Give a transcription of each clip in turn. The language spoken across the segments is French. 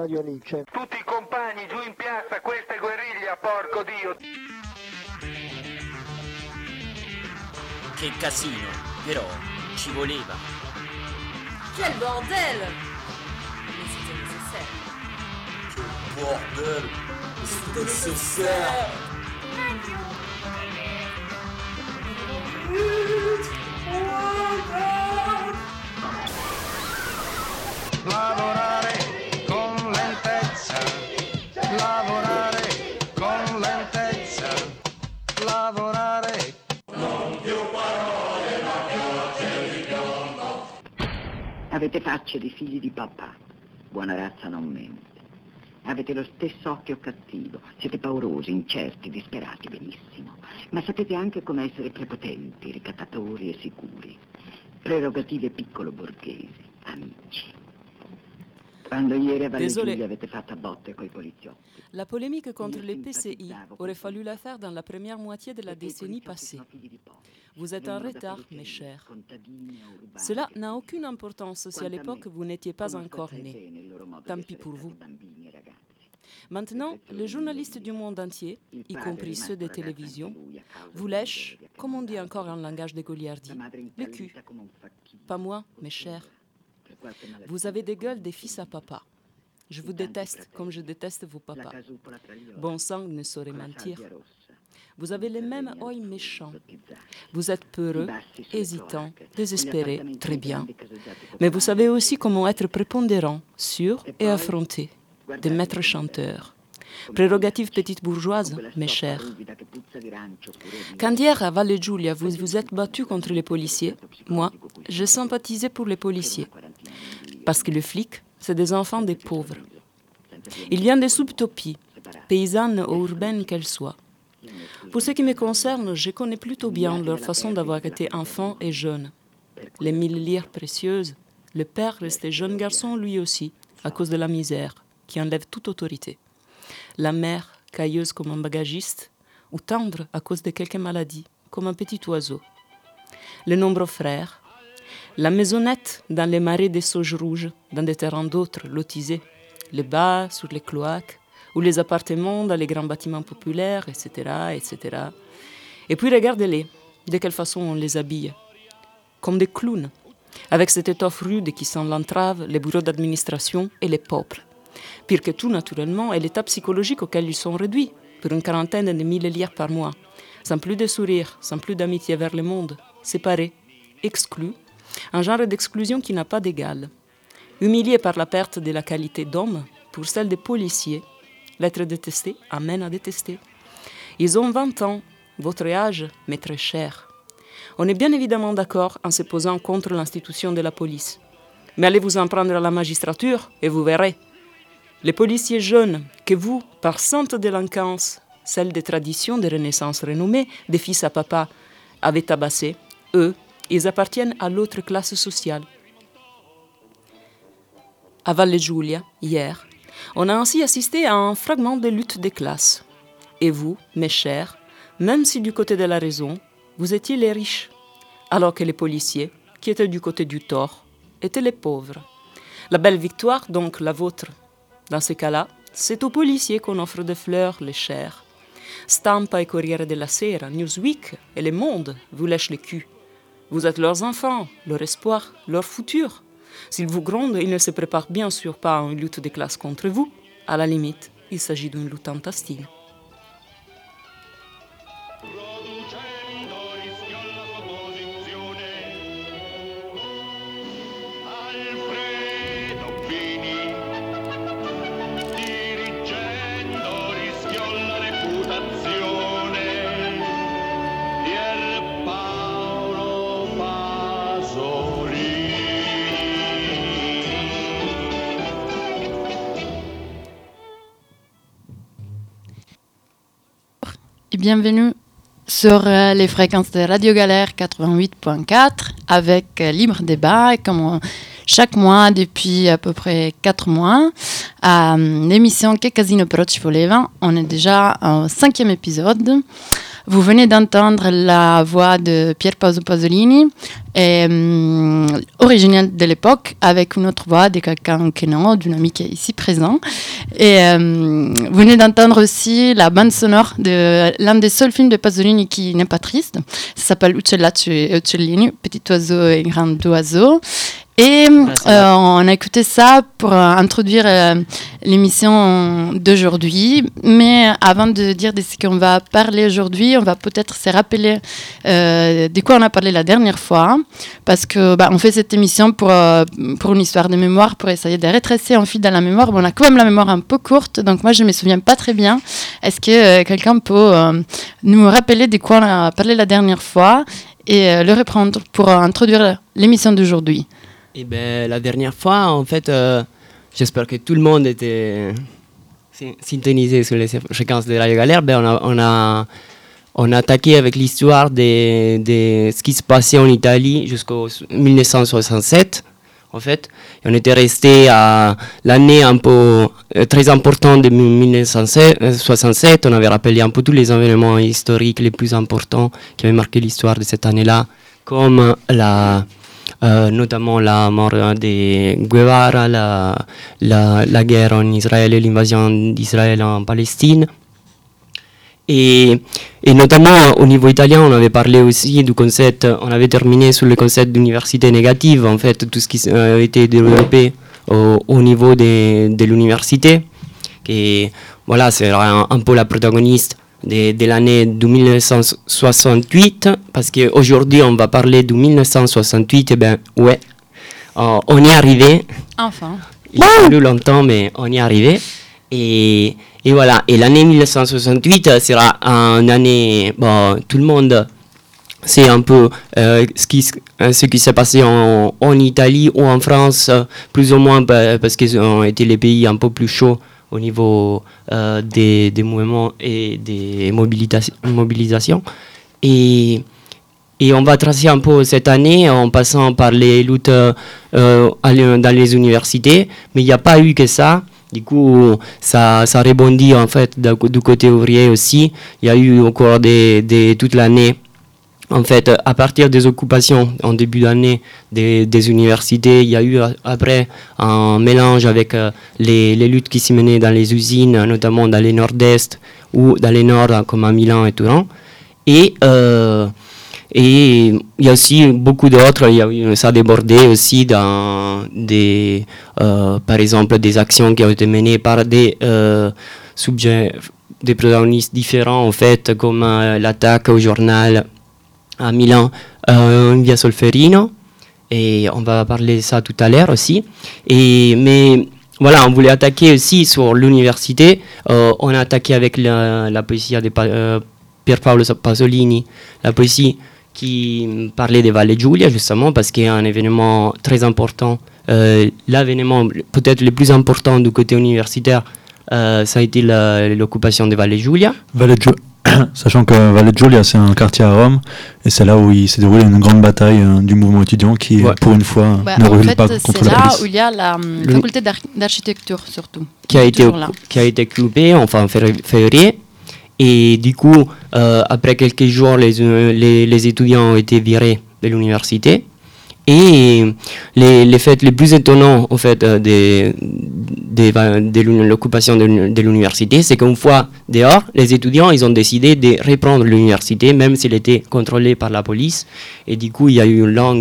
Radio Alice. Tutti i compagni giù in piazza, questa è guerriglia, porco Dio. Che casino, però ci voleva. Quel bordel! Mais c'était nécessaire. Quel bordel! C'était nécessaire! Lavorare con lentezza, lavorare con lentezza, lavorare. Non più parole, ma piogge di piombo. Avete facce di figli di papà, buona razza non mente. Avete lo stesso occhio cattivo, siete paurosi, incerti, disperati, benissimo. Ma sapete anche come essere prepotenti, ricattatori e sicuri. Prerogative piccolo borghesi, amici. Quando ieri a Valle Giulia avete fatto a botte coi poliziotti. La polémique contre les PCI aurait fallu la faire dans la première moitié de la décennie passée. Vous êtes en retard, mes chers. Cela n'a aucune importance si à l'époque vous n'étiez pas encore nés. Tant pis pour vous. Maintenant, les journalistes du monde entier, y compris ceux des télévisions, vous lèchent, comme on dit encore en langage de Goliardi, le cul. Pas moi, mes chers. Vous avez des gueules des fils à papa. Je vous déteste comme je déteste vos papas. Bon sang ne saurait mentir. Vous avez les mêmes oeils méchants. Vous êtes peureux, hésitants, désespérés, très bien. Mais vous savez aussi comment être prépondérant, sûr et affronté. Des maîtres chanteurs. Prérogative petite bourgeoise, mes chers. Quand hier à Valle Giulia vous vous êtes battus contre les policiers, moi, j'ai sympathisé pour les policiers. Parce que les flics, c'est des enfants des pauvres. Ils viennent des subtopies, paysannes ou urbaines qu'elles soient. Pour ce qui me concerne, je connais plutôt bien leur façon d'avoir été enfants et jeunes. Les 1000 lires précieuses, le père restait jeune garçon lui aussi, à cause de la misère, qui enlève toute autorité. La mère, cailleuse comme un bagagiste, ou tendre à cause de quelque maladie, comme un petit oiseau. Les nombreux frères, la maisonnette dans les marais des sauges rouges, dans des terrains d'autres lotisés, les bas sur les cloaques, ou les appartements dans les grands bâtiments populaires, etc., etc. Et puis regardez-les, de quelle façon on les habille. Comme des clowns, avec cette étoffe rude qui sent l'entrave, les bureaux d'administration et les peuples. Pire que tout, naturellement, est l'état psychologique auquel ils sont réduits, pour une quarantaine de 1000 lires par mois, sans plus de sourire, sans plus d'amitié vers le monde, séparés, exclus, un genre d'exclusion qui n'a pas d'égal. Humiliés par la perte de la qualité d'homme, pour celle des policiers, l'être détesté amène à détester. Ils ont 20 ans, votre âge m'est très cher. On est bien évidemment d'accord en se posant contre l'institution de la police. Mais allez vous en prendre à la magistrature et vous verrez. Les policiers jeunes que vous, par sainte délinquance, celle des traditions de Renaissance renommées, des fils à papa, avez tabassé, eux, ils appartiennent à l'autre classe sociale. À Valle Giulia, hier, on a ainsi assisté à un fragment de lutte des classes. Et vous, mes chers, même si du côté de la raison, vous étiez les riches, alors que les policiers, qui étaient du côté du tort, étaient les pauvres. La belle victoire, donc la vôtre. Dans ce cas-là, c'est aux policiers qu'on offre des fleurs, les chers. Stampa et Corriere della Sera, Newsweek et Le Monde vous lèchent le cul. Vous êtes leurs enfants, leur espoir, leur futur. S'ils vous grondent, ils ne se préparent bien sûr pas à une lutte des classes contre vous. À la limite, il s'agit d'une lutte intestine. Bienvenue sur les fréquences de Radio Galère 88.4 avec Libre Débat et comme chaque mois depuis à peu près 4 mois à l'émission Che Casino però ci voleva. On est déjà au 5e épisode. Vous venez d'entendre la voix de Pier Paolo Pasolini, originelle de l'époque, avec une autre voix de quelqu'un que non, d'une amie qui est ici présent. Et vous venez d'entendre aussi la bande sonore de l'un des seuls films de Pasolini qui n'est pas triste. Ça s'appelle Uccellaccio e Uccellini, Petit oiseau et grand oiseau. Et on a écouté ça pour introduire l'émission d'aujourd'hui. Mais avant de dire de ce qu'on va parler aujourd'hui, on va peut-être se rappeler de quoi on a parlé la dernière fois. Parce que on fait cette émission pour une histoire de mémoire, pour essayer de retracer un fil dans la mémoire. Mais on a quand même la mémoire un peu courte, donc moi je ne me souviens pas très bien. Est-ce que quelqu'un peut nous rappeler de quoi on a parlé la dernière fois et le reprendre pour introduire l'émission d'aujourd'hui? Eh ben, la dernière fois, en fait, j'espère que tout le monde était syntonisé sur les fréquences de Radio Galère. On a attaqué avec l'histoire de ce qui se passait en Italie jusqu'en 1967, en fait. Et on était resté à l'année un peu très importante de 1967. On avait rappelé un peu tous les événements historiques les plus importants qui avaient marqué l'histoire de cette année-là, comme notamment la mort de Guevara, la guerre en Israël et l'invasion d'Israël en Palestine. Et notamment au niveau italien, on avait parlé aussi du concept, on avait terminé sur le concept d'université négative, en fait, tout ce qui a été développé au niveau de l'université. Et voilà, c'est un peu la protagoniste de l'année 1968, parce qu'aujourd'hui on va parler de 1968, et bien ouais, on y est arrivé. Enfin. Il a fallu longtemps, mais on y est arrivé. Et voilà, et l'année 1968 sera une année, tout le monde sait un peu ce qui s'est passé en Italie ou en France, plus ou moins parce qu'ils ont été les pays un peu plus chauds au niveau des mouvements et des mobilisations. Et on va tracer un peu cette année en passant par les luttes dans les universités, mais il n'y a pas eu que ça. Du coup, ça rebondit en fait du côté ouvrier aussi. Il y a eu au cours de toute l'année, en fait, à partir des occupations en début d'année des universités, il y a eu après un mélange avec les luttes qui s'y menaient dans les usines, notamment dans les nord-est ou dans les nord, comme à Milan et Turin. Et il y a aussi beaucoup d'autres, ça a débordé aussi dans par exemple, des actions qui ont été menées par des subjets, des protagonistes différents, en fait, comme l'attaque au journal à Milan, via Solferino, et on va parler de ça tout à l'heure aussi. Mais voilà, on voulait attaquer aussi sur l'université. On a attaqué avec la poésie de Pier Paolo Pasolini, la poésie qui parlait de Valle Giulia, justement, parce qu'il y a un événement très important, l'événement peut-être le plus important du côté universitaire, ça a été l'occupation de Valle Giulia. Sachant que Valle Giulia, c'est un quartier à Rome, et c'est là où il s'est déroulé une grande bataille du mouvement étudiant qui, pour une fois, ne recule pas contre la police. C'est là où il y a la faculté d'architecture, surtout. Qui a été occupée en février. Et du coup, après quelques jours, les étudiants ont été virés de l'université. Et les faits les plus étonnants, en fait, de l'occupation de l'université, c'est qu'une fois dehors, les étudiants, ils ont décidé de reprendre l'université, même s'elle était contrôlée par la police. Et du coup, il y a eu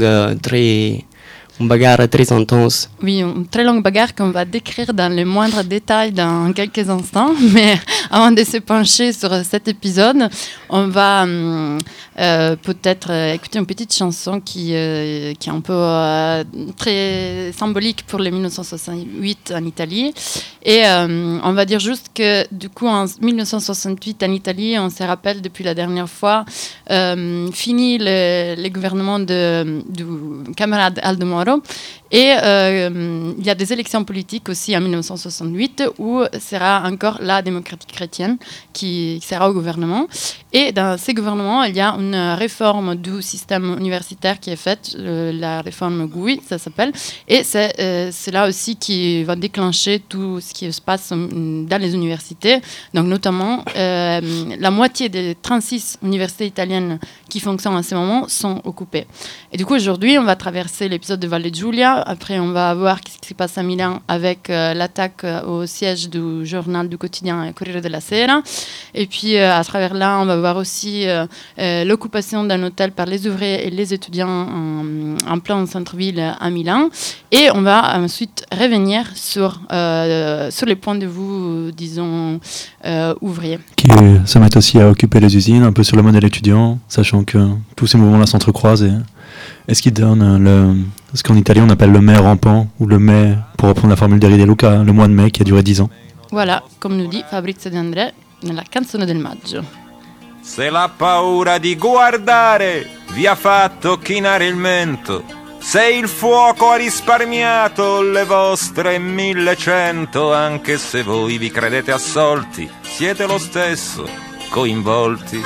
une bagarre très intense. Oui, une très longue bagarre qu'on va décrire dans les moindres détails dans quelques instants. Mais avant de se pencher sur cet épisode, on va peut-être écouter une petite chanson qui est un peu très symbolique pour le 1968 en Italie. Et on va dire juste que du coup, en 1968 en Italie, on se rappelle depuis la dernière fois, fini le gouvernement du camarade Aldo Moro, Moro. Et il y a des élections politiques aussi en 1968 où sera encore la démocratie chrétienne qui sera au gouvernement. Et dans ces gouvernements, il y a une réforme du système universitaire qui est faite, la réforme Gouy, ça s'appelle. Et c'est là aussi qui va déclencher tout ce qui se passe dans les universités. Donc notamment, la moitié des 36 universités italiennes qui fonctionnent en ce moment sont occupées. Et du coup, aujourd'hui, on va traverser l'épisode de Valle Giulia. Après, on va voir ce qui se passe à Milan avec l'attaque au siège du journal du quotidien Corriere della Sera. Et puis, à travers là, on va voir aussi l'occupation d'un hôtel par les ouvriers et les étudiants en plein centre-ville à Milan. Et on va ensuite revenir sur les points de vue, disons, ouvriers. Qui se mettent aussi à occuper les usines, un peu sur le modèle étudiant, sachant que tous ces mouvements-là s'entrecroisent. Et ce qui donne ce qu'en italien on appelle le mai rampant, ou le mai, pour reprendre la formule d'Eri De Luca, le mois de mai qui a duré 10 ans. Voilà, comme nous dit Fabrizio De André nella canzone del maggio. Se la paura di guardare vi ha fatto chinare il mento, se il fuoco ha risparmiato le vostre 1100, anche se voi vi credete assolti, siete lo stesso coinvolti.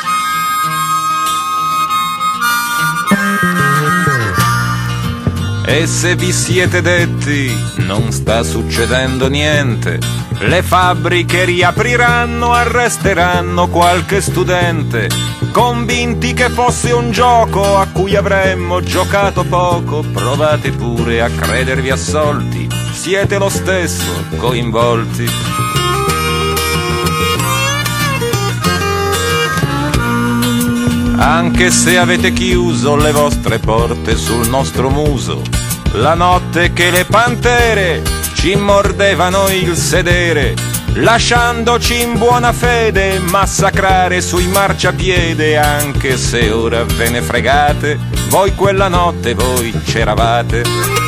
E se vi siete detti non sta succedendo niente, le fabbriche riapriranno, arresteranno qualche studente, convinti che fosse un gioco a cui avremmo giocato poco, provate pure a credervi assolti, siete lo stesso coinvolti. Anche se avete chiuso le vostre porte sul nostro muso, la notte che le pantere ci mordevano il sedere, lasciandoci in buona fede massacrare sui marciapiede, anche se ora ve ne fregate, voi quella notte voi c'eravate.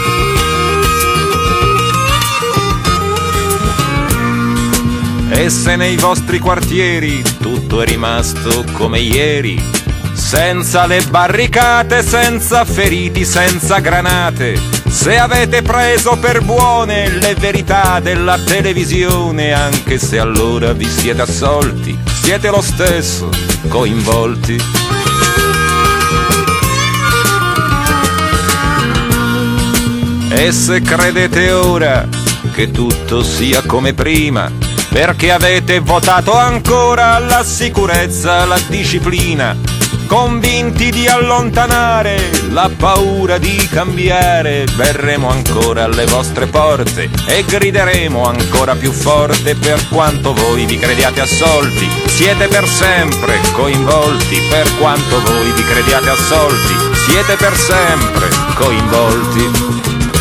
E se nei vostri quartieri tutto è rimasto come ieri, senza le barricate, senza feriti, senza granate, se avete preso per buone le verità della televisione, anche se allora vi siete assolti, siete lo stesso coinvolti. E se credete ora che tutto sia come prima, perché avete votato ancora la sicurezza, la disciplina, convinti di allontanare la paura di cambiare, verremo ancora alle vostre porte e grideremo ancora più forte, per quanto voi vi crediate assolti, siete per sempre coinvolti, per quanto voi vi crediate assolti, siete per sempre coinvolti.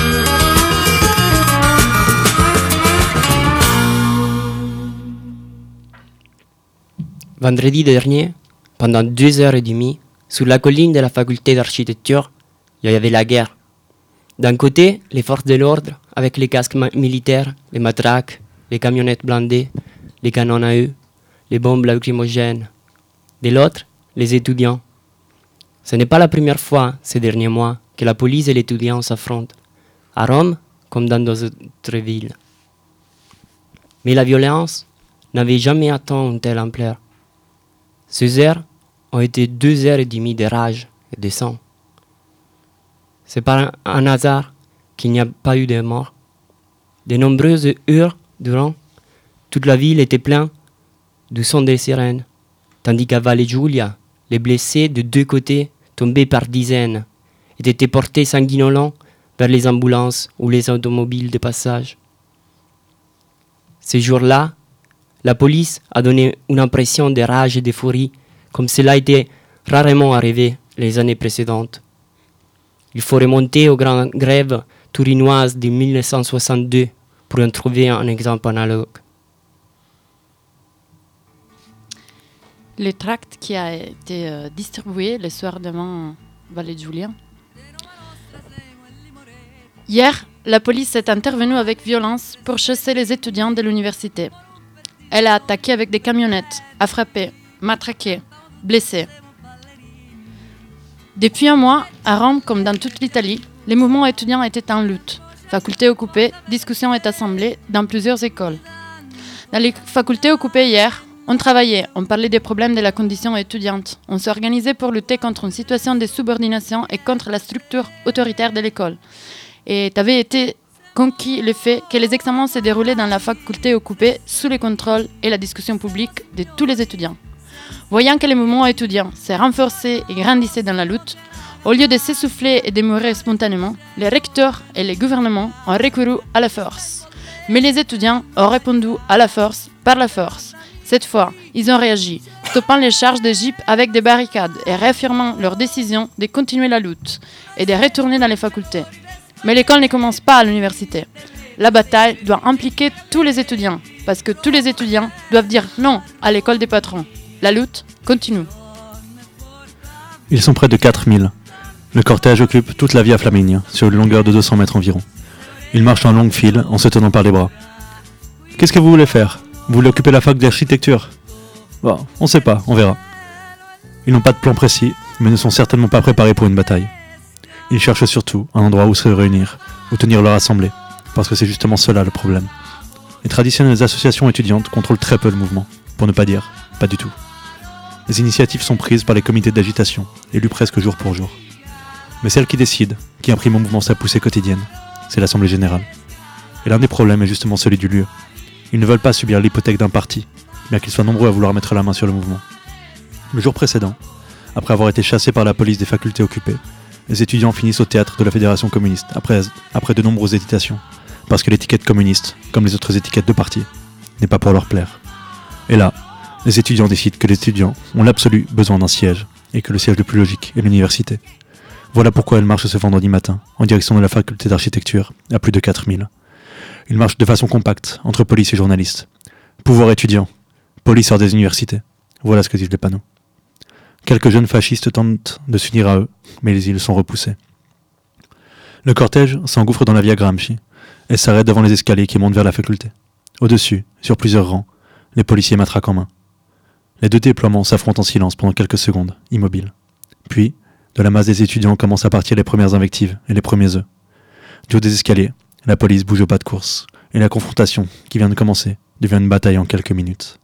Vendredi dernier, pendant 2h30, sur la colline de la faculté d'architecture, il y avait la guerre. D'un côté, les forces de l'ordre, avec les casques militaires, les matraques, les camionnettes blindées, les canons à eux, les bombes lacrymogènes. De l'autre, les étudiants. Ce n'est pas la première fois, ces derniers mois, que la police et les étudiants s'affrontent, à Rome comme dans d'autres villes. Mais la violence n'avait jamais atteint une telle ampleur. Ces heures ont été 2h30 de rage et de sang. C'est pas un hasard qu'il n'y a pas eu de morts. De nombreuses heures durant, toute la ville était pleine du son des sirènes, tandis qu'à Valle Giulia, les blessés de deux côtés, tombés par dizaines, étaient portés sanguinolents vers les ambulances ou les automobiles de passage. Ces jours-là, la police a donné une impression de rage et d'euphorie, comme cela était rarement arrivé les années précédentes. Il faut remonter aux grandes grèves tourinoises de 1962 pour en trouver un exemple analogue. Le tract qui a été distribué le soir devant Valle Giulia. Hier, la police est intervenue avec violence pour chasser les étudiants de l'université. Elle a attaqué avec des camionnettes, a frappé, matraqué, blessé. Depuis un mois, à Rome comme dans toute l'Italie, Les mouvements étudiants étaient en lutte. Facultés occupées, discussions et assemblées dans plusieurs écoles. Dans les facultés occupées hier, on travaillait, on parlait des problèmes de la condition étudiante. On s'organisait pour lutter contre une situation de subordination et contre la structure autoritaire de l'école. Et t'avait été conquis le fait que les examens se déroulaient dans la faculté occupée sous le contrôle et la discussion publique de tous les étudiants. Voyant que le mouvement étudiant s'est renforcé et grandissait dans la lutte, au lieu de s'essouffler et de mourir spontanément, les recteurs et les gouvernements ont recouru à la force. Mais les étudiants ont répondu à la force par la force. Cette fois, ils ont réagi, stoppant les charges de jeep avec des barricades et réaffirmant leur décision de continuer la lutte et de retourner dans les facultés. Mais l'école ne commence pas à l'université. La bataille doit impliquer tous les étudiants, parce que tous les étudiants doivent dire non à l'école des patrons. La lutte continue. Ils sont près de 4000. Le cortège occupe toute la via Flaminia, sur une longueur de 200 mètres environ. Ils marchent en longue file, en se tenant par les bras. Qu'est-ce que vous voulez faire? Vous voulez occuper la fac d'architecture? Bon, on sait pas, on verra. Ils n'ont pas de plan précis, mais ne sont certainement pas préparés pour une bataille. Ils cherchent surtout un endroit où se réunir, où tenir leur assemblée, parce que c'est justement cela le problème. Les traditionnelles associations étudiantes contrôlent très peu le mouvement, pour ne pas dire pas du tout. Les initiatives sont prises par les comités d'agitation, élus presque jour pour jour. Mais celle qui décide, qui imprime au mouvement sa poussée quotidienne, c'est l'Assemblée Générale. Et l'un des problèmes est justement celui du lieu. Ils ne veulent pas subir l'hypothèque d'un parti, bien qu'ils soient nombreux à vouloir mettre la main sur le mouvement. Le jour précédent, après avoir été chassés par la police des facultés occupées, les étudiants finissent au théâtre de la Fédération communiste, après de nombreuses hésitations, parce que l'étiquette communiste, comme les autres étiquettes de parti, n'est pas pour leur plaire. Et là, les étudiants décident que les étudiants ont l'absolu besoin d'un siège, et que le siège le plus logique est l'université. Voilà pourquoi elle marche ce vendredi matin, en direction de la faculté d'architecture, à plus de 4000. Ils marchent de façon compacte, entre police et journalistes. Pouvoir étudiant, police hors des universités. Voilà ce que disent les panneaux. Quelques jeunes fascistes tentent de s'unir à eux, mais ils sont repoussés. Le cortège s'engouffre dans la via Gramsci et s'arrête devant les escaliers qui montent vers la faculté. Au-dessus, sur plusieurs rangs, les policiers matraquent en main. Les deux déploiements s'affrontent en silence pendant quelques secondes, immobiles. Puis, de la masse des étudiants commencent à partir les premières invectives et les premiers œufs. Du haut des escaliers, la police bouge au pas de course, et la confrontation, qui vient de commencer, devient une bataille en quelques minutes.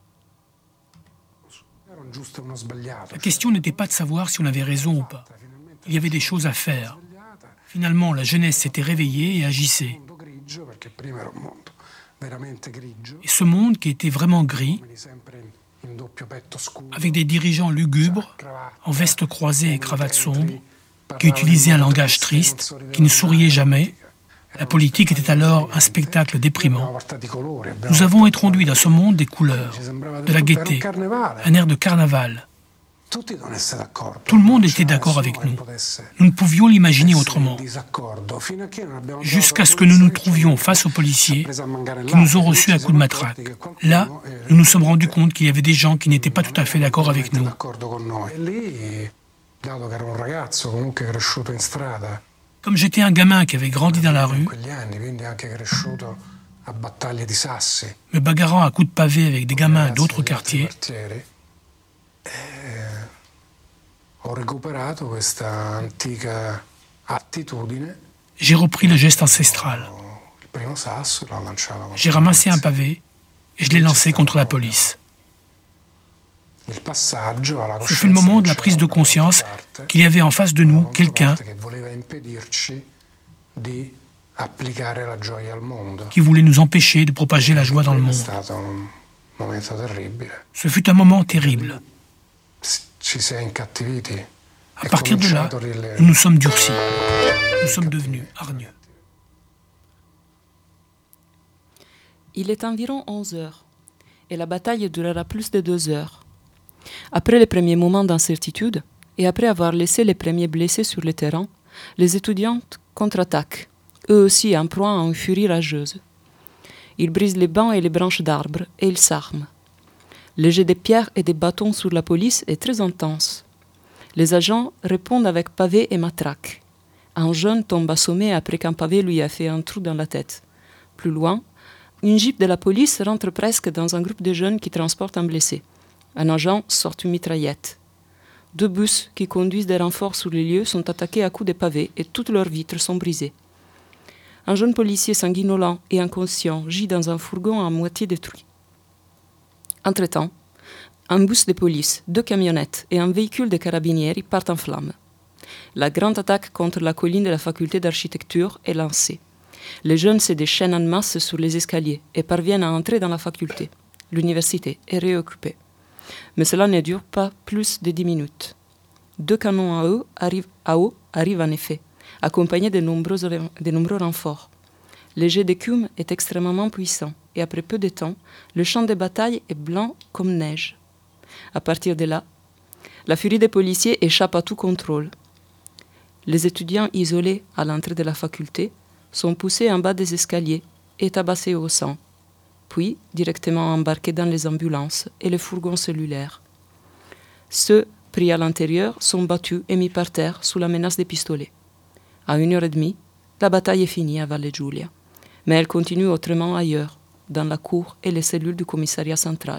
La question n'était pas de savoir si on avait raison ou pas. Il y avait des choses à faire. Finalement, la jeunesse s'était réveillée et agissait. Et ce monde qui était vraiment gris, avec des dirigeants lugubres, en veste croisée et cravate sombre, qui utilisaient un langage triste, qui ne souriaient jamais. La politique était alors un spectacle déprimant. Nous avons introduit dans ce monde des couleurs, de la gaieté, un air de carnaval. Tout le monde était d'accord avec nous. Nous ne pouvions l'imaginer autrement. Jusqu'à ce que nous nous trouvions face aux policiers qui nous ont reçus à coups de matraque. Là, nous nous sommes rendus compte qu'il y avait des gens qui n'étaient pas tout à fait d'accord avec nous. Comme j'étais un gamin qui avait grandi dans la rue, me bagarrant à coups de pavé avec des gamins d'autres quartiers, j'ai repris le geste ancestral. J'ai ramassé un pavé et je l'ai lancé contre la police. Ce fut le moment de la prise de conscience qu'il y avait en face de nous quelqu'un qui voulait nous empêcher de propager la joie dans le monde. Ce fut un moment terrible. À partir de là, nous nous sommes durcis. Nous sommes devenus hargneux. Il est environ 11 heures et la bataille durera plus de 2 heures. Après les premiers moments d'incertitude et après avoir laissé les premiers blessés sur le terrain, les étudiants contre-attaquent, eux aussi en proie à une furie rageuse. Ils brisent les bancs et les branches d'arbres et ils s'arment. Le jet de pierres et des bâtons sur la police est très intense. Les agents répondent avec pavés et matraques. Un jeune tombe assommé après qu'un pavé lui a fait un trou dans la tête. Plus loin, une jeep de la police rentre presque dans un groupe de jeunes qui transportent un blessé. Un agent sort une mitraillette. 2 bus qui conduisent des renforts sur les lieux sont attaqués à coups de pavés et toutes leurs vitres sont brisées. Un jeune policier sanguinolent et inconscient gît dans un fourgon à moitié détruit. Entre-temps, un bus de police, 2 camionnettes et un véhicule de carabinieri partent en flammes. La grande attaque contre la colline de la faculté d'architecture est lancée. Les jeunes se déchaînent en masse sur les escaliers et parviennent à entrer dans la faculté. L'université est réoccupée. Mais cela ne dure pas plus de 10 minutes. 2 canons à eau arrivent en effet, accompagnés de nombreux renforts. Le jet d'écume est extrêmement puissant et après peu de temps, le champ de bataille est blanc comme neige. À partir de là, la furie des policiers échappe à tout contrôle. Les étudiants isolés à l'entrée de la faculté sont poussés en bas des escaliers et tabassés au sang, puis directement embarqués dans les ambulances et les fourgons cellulaires. Ceux pris à l'intérieur sont battus et mis par terre sous la menace des pistolets. À 1h30, la bataille est finie à Valle Giulia, mais elle continue autrement ailleurs, dans la cour et les cellules du commissariat central.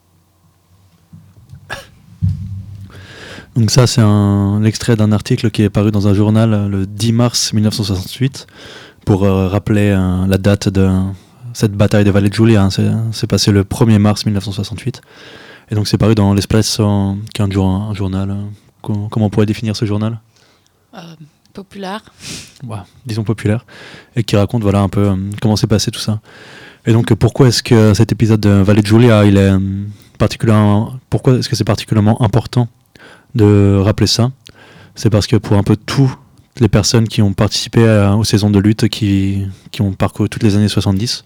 Donc ça, c'est l'extrait d'un article qui est paru dans un journal le 10 mars 1968 pour rappeler la date de cette bataille de Valle Giulia. C'est passé le 1er mars 1968. Et donc c'est paru dans l'Espresso, qui est un journal. Comment on pourrait définir ce journal ? Populaire. Ouais, disons populaire. Et qui raconte un peu comment s'est passé tout ça. Et donc pourquoi est-ce que cet épisode de Valle Giulia, pourquoi est-ce que c'est particulièrement important de rappeler ça? C'est parce que pour un peu toutes les personnes qui ont participé aux saisons de lutte qui ont parcouru toutes les années 70,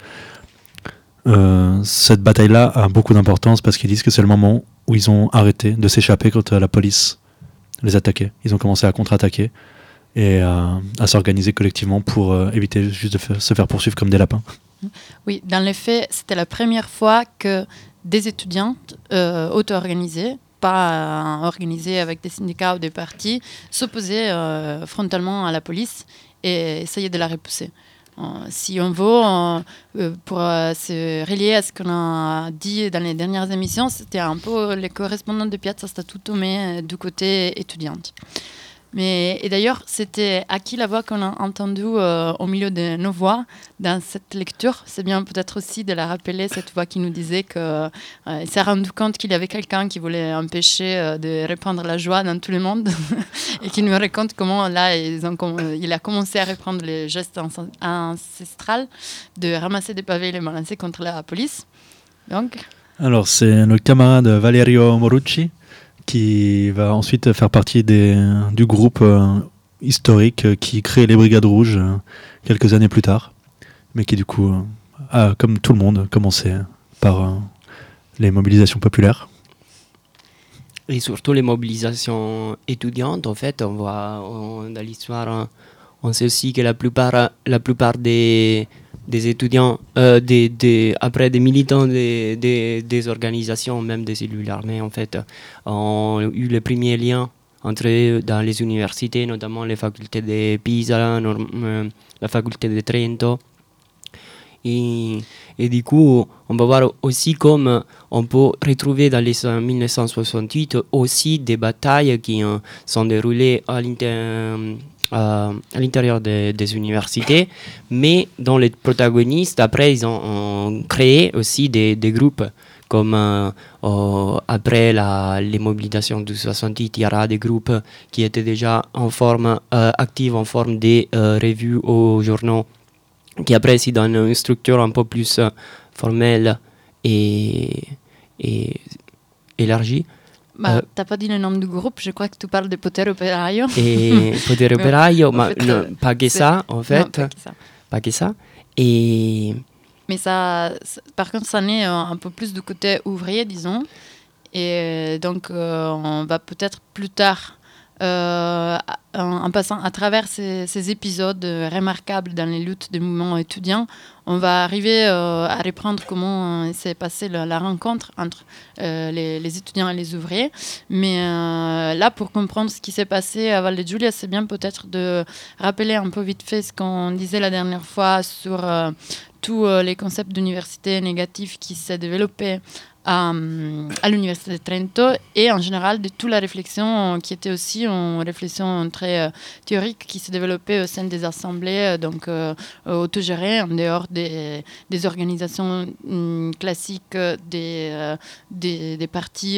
cette bataille-là a beaucoup d'importance parce qu'ils disent que c'est le moment où ils ont arrêté de s'échapper quand la police les attaquait. Ils ont commencé à contre-attaquer et à s'organiser collectivement pour éviter juste de se faire poursuivre comme des lapins. Oui, dans les faits, c'était la première fois que des étudiantes auto-organisées, pas organisées avec des syndicats ou des partis, s'opposaient frontalement à la police et essayaient de la repousser. Si on veut, pour se relier à ce qu'on a dit dans les dernières émissions, c'était un peu les correspondants de Piazza Statuto, mais du côté étudiante. Et d'ailleurs, c'était acquis la voix qu'on a entendue au milieu de nos voix dans cette lecture. C'est bien peut-être aussi de la rappeler, cette voix qui nous disait qu'il s'est rendu compte qu'il y avait quelqu'un qui voulait empêcher de répandre la joie dans tout le monde et qui nous raconte comment là, il a commencé à reprendre les gestes ancestrales de ramasser des pavés et les balancer contre la police. Donc... Alors, c'est le camarade Valerio Morucci qui va ensuite faire partie du groupe historique qui crée les Brigades Rouges quelques années plus tard, mais qui du coup a, comme tout le monde, commencé par les mobilisations populaires. Et surtout les mobilisations étudiantes, en fait, on voit dans l'histoire, on sait aussi que la plupart des étudiants, après des militants des organisations, même des cellules armées, en fait, ont eu les premiers liens entre eux dans les universités, notamment les facultés de Pisa, la faculté de Trento. Et du coup, on va voir aussi comme on peut retrouver dans les 1968 aussi des batailles qui sont déroulées à l'intérieur des universités, mais dont les protagonistes, après, ils ont créé aussi des groupes, comme après les mobilisations du 68, il y aura des groupes qui étaient déjà en forme active, en forme de revues ou journaux, qui après s'y donnent une structure un peu plus formelle et élargie. T'as pas dit le nom du groupe, je crois que tu parles de Potere Operaio. Et Potere Operaio, pas que ça, en fait. Non, pas que ça. Et... Mais ça, par contre, ça naît un peu plus du côté ouvrier, disons. Et donc, on va peut-être plus tard, en passant à travers ces épisodes remarquables dans les luttes des mouvements étudiants, on va arriver à reprendre comment s'est passée la rencontre entre les étudiants et les ouvriers. Mais là, pour comprendre ce qui s'est passé à Valle Giulia, c'est bien peut-être de rappeler un peu vite fait ce qu'on disait la dernière fois sur tous les concepts d'université négatifs qui s'est développé à l'Université de Trento et en général de toute la réflexion qui était aussi une réflexion très théorique qui se développait au sein des assemblées autogérées en dehors des organisations classiques des partis,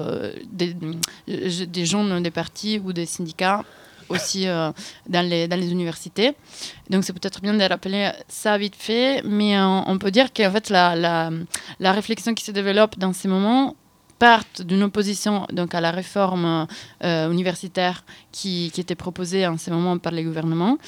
des jeunes des partis ou des syndicats aussi dans les universités. Donc c'est peut-être bien de rappeler ça vite fait, mais on peut dire qu'en fait la réflexion qui se développe dans ces moments part d'une opposition donc, à la réforme universitaire qui était proposée en ce moment par les gouvernements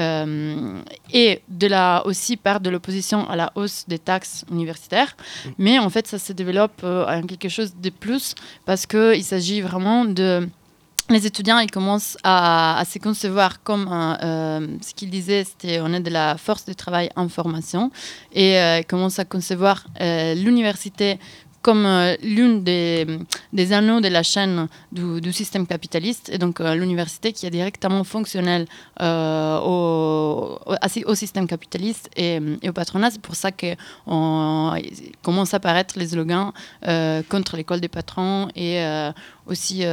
et aussi part de l'opposition à la hausse des taxes universitaires. Mais en fait ça se développe en quelque chose de plus parce qu'il s'agit vraiment de... Les étudiants, ils commencent à se concevoir comme ce qu'ils disaient, c'était on est de la force de travail en formation et ils commencent à concevoir l'université comme l'une des anneaux de la chaîne du système capitaliste, et donc l'université qui est directement fonctionnelle au système capitaliste et au patronat. C'est pour ça que commencent à apparaître les slogans contre l'école des patrons et aussi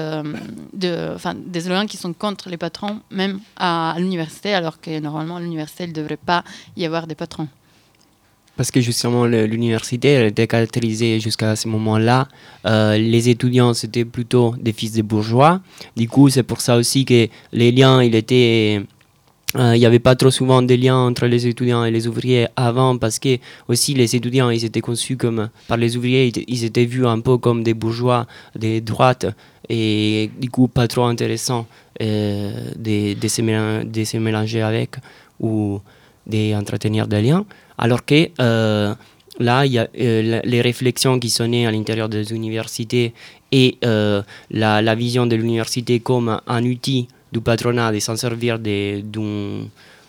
des slogans qui sont contre les patrons, même à l'université, alors que normalement à l'université, il ne devrait pas y avoir des patrons. Parce que justement, l'université elle était caractérisée jusqu'à ce moment-là. Les étudiants, c'était plutôt des fils de bourgeois. Du coup, c'est pour ça aussi que les liens, il n'y avait pas trop souvent des liens entre les étudiants et les ouvriers avant, parce que aussi les étudiants, ils étaient conçus comme, par les ouvriers, ils étaient vus un peu comme des bourgeois, des droites, et du coup, pas trop intéressant de se mélanger avec ou d'entretenir des liens. Alors que là, il y a les réflexions qui sont nées à l'intérieur des universités et la vision de l'université comme un outil du patronat de s'en servir d'une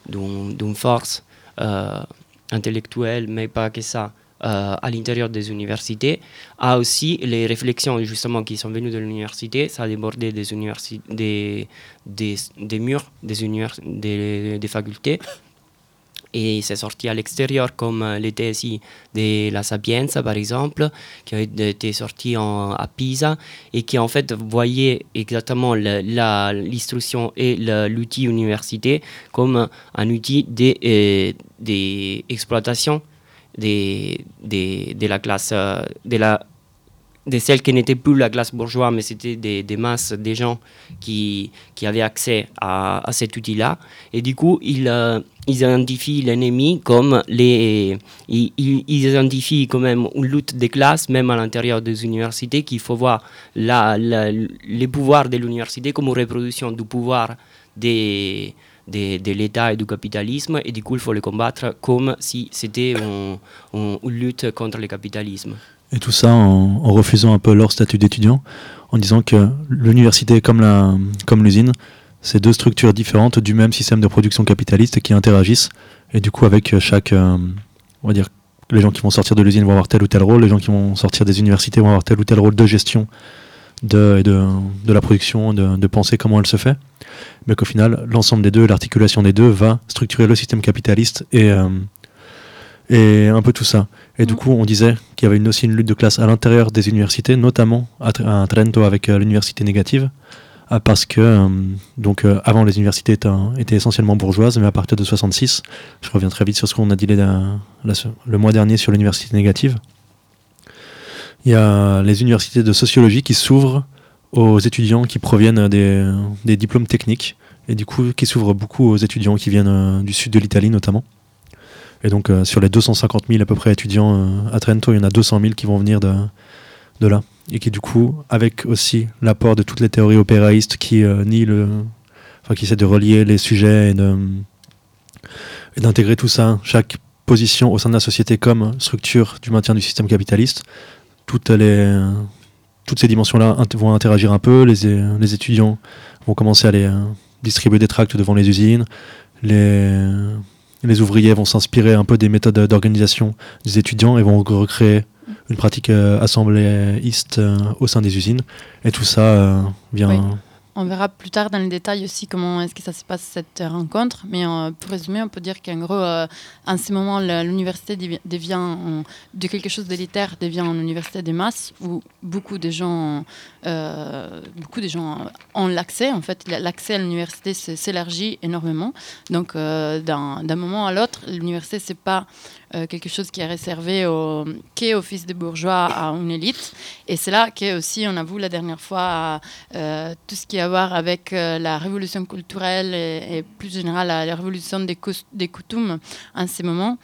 force intellectuelle, mais pas que ça, à l'intérieur des universités, a aussi les réflexions justement qui sont venues de l'université, ça a débordé des murs des facultés. Et c'est sorti à l'extérieur, comme les thèses de la Sapienza, par exemple, qui ont été sorties à Pisa, et qui en fait voyaient exactement l'instruction et l'outil université comme un outil d'exploitation de la classe, de celle qui n'était plus la classe bourgeoise, mais c'était des masses, des gens qui avaient accès à cet outil-là. Et du coup, ils identifient l'ennemi comme ils identifient quand même une lutte des classes, même à l'intérieur des universités, qu'il faut voir les pouvoirs de l'université comme une reproduction du pouvoir de l'État et du capitalisme, et du coup, il faut les combattre comme si c'était une lutte contre le capitalisme. Et tout ça en refusant un peu leur statut d'étudiant, en disant que l'université comme l'usine, c'est deux structures différentes du même système de production capitaliste qui interagissent. Et du coup, avec chaque, on va dire, les gens qui vont sortir de l'usine vont avoir tel ou tel rôle, les gens qui vont sortir des universités vont avoir tel ou tel rôle de gestion de la production, de penser comment elle se fait. Mais qu'au final, l'ensemble des deux, l'articulation des deux va structurer le système capitaliste et un peu tout ça. Et du coup, on disait qu'il y avait aussi une lutte de classe à l'intérieur des universités, notamment à Trento avec l'université négative, parce que avant les universités étaient essentiellement bourgeoises, mais à partir de 66, je reviens très vite sur ce qu'on a dit le mois dernier sur l'université négative, il y a les universités de sociologie qui s'ouvrent aux étudiants qui proviennent des diplômes techniques, et du coup qui s'ouvrent beaucoup aux étudiants qui viennent du sud de l'Italie notamment. Et donc sur les 250 000 à peu près étudiants à Trento, il y en a 200 000 qui vont venir de là. Et qui du coup, avec aussi l'apport de toutes les théories opéraïstes qui qui essaient de relier les sujets et d'intégrer tout ça, chaque position au sein de la société comme structure du maintien du système capitaliste, toutes ces dimensions-là vont interagir un peu, les étudiants vont commencer à aller distribuer des tracts devant les usines, les ouvriers vont s'inspirer un peu des méthodes d'organisation des étudiants et vont recréer une pratique assembléiste au sein des usines. Et tout ça vient On verra plus tard dans les détails aussi comment est-ce que ça se passe cette rencontre. Mais pour résumer, on peut dire qu'en gros, en ce moment, l'université devient de quelque chose d'élitaire, devient une université des masses où beaucoup de gens ont l'accès. En fait, l'accès à l'université s'élargit énormément. Donc, d'un moment à l'autre, l'université, c'est pas quelque chose qui est réservé qu'aux fils de bourgeois, à une élite. Et c'est là qu'aussi, on a vu la dernière fois tout ce qui a à voir avec la révolution culturelle et plus général la révolution des coutumes en ce moment,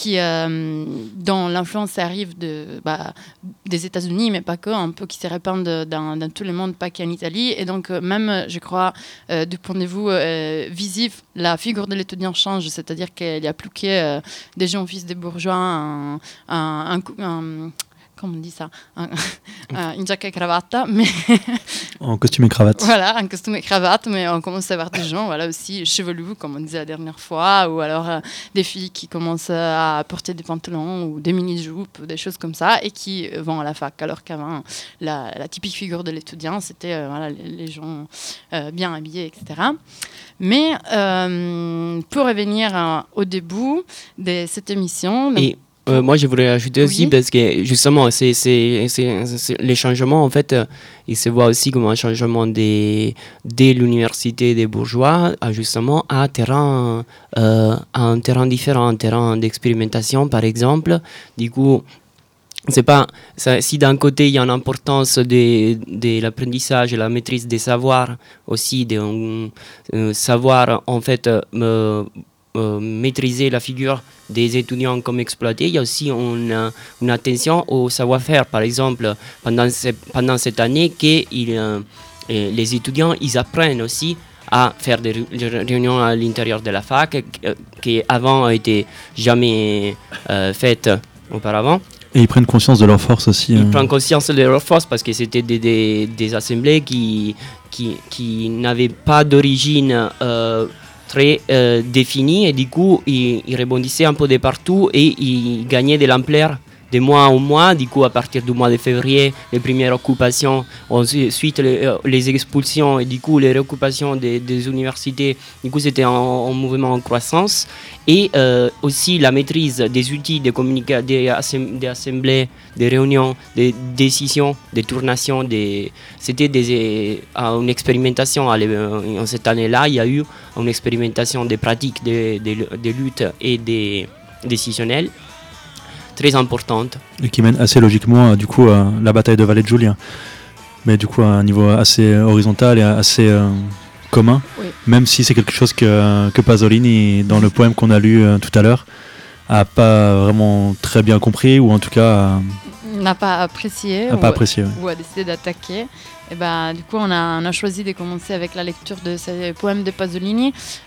dont l'influence arrive des États-Unis, mais pas que, un peu qui se répandent dans tout le monde, pas qu'en Italie. Et donc, même, je crois, du point de vue visible, la figure de l'étudiant change, c'est-à-dire qu'il n'y a plus que des gens fils de bourgeois, comment on dit ça, une jaquette et cravate, mais en costume et cravate. Voilà, en costume et cravate, mais on commence à voir des gens, voilà, aussi chevelus, comme on disait la dernière fois, ou alors des filles qui commencent à porter des pantalons ou des mini-jupes, des choses comme ça, et qui vont à la fac, alors qu'avant, la typique figure de l'étudiant, c'était les gens bien habillés, etc. Mais pour revenir au début de cette émission... Moi, je voudrais ajouter aussi, parce que justement, c'est les changements, en fait, il se voit aussi comme un changement de l'université des bourgeois, justement, à un terrain différent, un terrain d'expérimentation, par exemple. Du coup, c'est pas si d'un côté il y a une importance de l'apprentissage et la maîtrise des savoirs, aussi de savoir, en fait, maîtriser la figure des étudiants comme exploités, il y a aussi une attention au savoir-faire. Par exemple, pendant cette année, les étudiants ils apprennent aussi à faire des réunions à l'intérieur de la fac qui avant n'étaient jamais faites auparavant. Et ils prennent conscience de leur force aussi. Ils prennent conscience de leur force parce que c'était des assemblées qui n'avaient pas d'origine très défini, et du coup il rebondissait un peu de partout et il gagnait de l'ampleur de mois en mois. Du coup, à partir du mois de février, les premières occupations, ensuite les expulsions et du coup les réoccupations des universités. Du coup, c'était un mouvement en croissance. Et aussi la maîtrise des outils de communication, des assemblées, des réunions, des décisions, des tournations. C'était une expérimentation. En cette année-là, il y a eu une expérimentation des pratiques de lutte et des décisionnelles très importante. Et qui mène assez logiquement du coup à la bataille de Vallée de Giulia. Mais du coup à un niveau assez horizontal et assez commun, oui. Même si c'est quelque chose que Pasolini, dans le poème qu'on a lu tout à l'heure, a pas vraiment très bien compris, ou en tout cas n'a pas apprécié, ou a décidé d'attaquer. Et du coup, on a choisi de commencer avec la lecture de ce poème de Pasolini,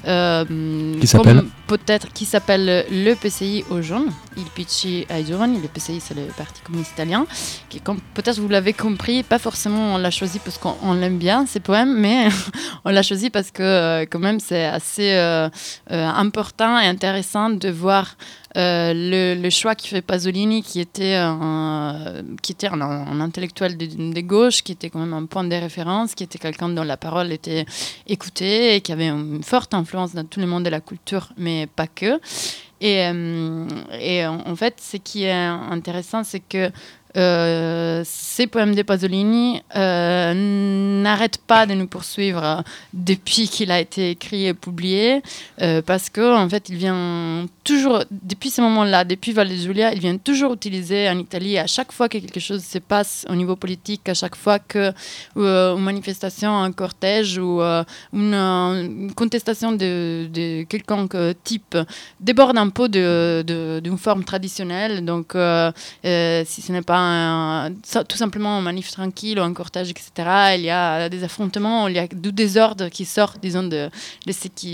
qui s'appelle Le PCI aux jeunes, Il PC ai giovani. Le PCI, c'est le Parti communiste italien, qui, comme peut-être vous l'avez compris, pas forcément on l'a choisi parce qu'on l'aime bien, ces poèmes, mais on l'a choisi parce que quand même c'est assez important et intéressant de voir le choix qui fait Pasolini, qui était un intellectuel de gauche, qui était quand même un point de référence, qui était quelqu'un dont la parole était écoutée et qui avait une forte influence dans tout le monde de la culture, mais pas que. Et en fait, ce qui est intéressant, c'est que ces poèmes de Pasolini n'arrêtent pas de nous poursuivre depuis qu'il a été écrit et publié, parce que en fait il vient toujours, depuis ce moment-là, depuis Vallée de Giulia, il vient toujours utiliser en Italie, à chaque fois que quelque chose se passe au niveau politique, à chaque fois que une manifestation, un cortège ou une contestation de quelconque type déborde un peu d'une forme traditionnelle, donc si ce n'est pas tout simplement un manif tranquille ou un cortège, etc., il y a des affrontements, il y a du désordre qui sort, disons, de ce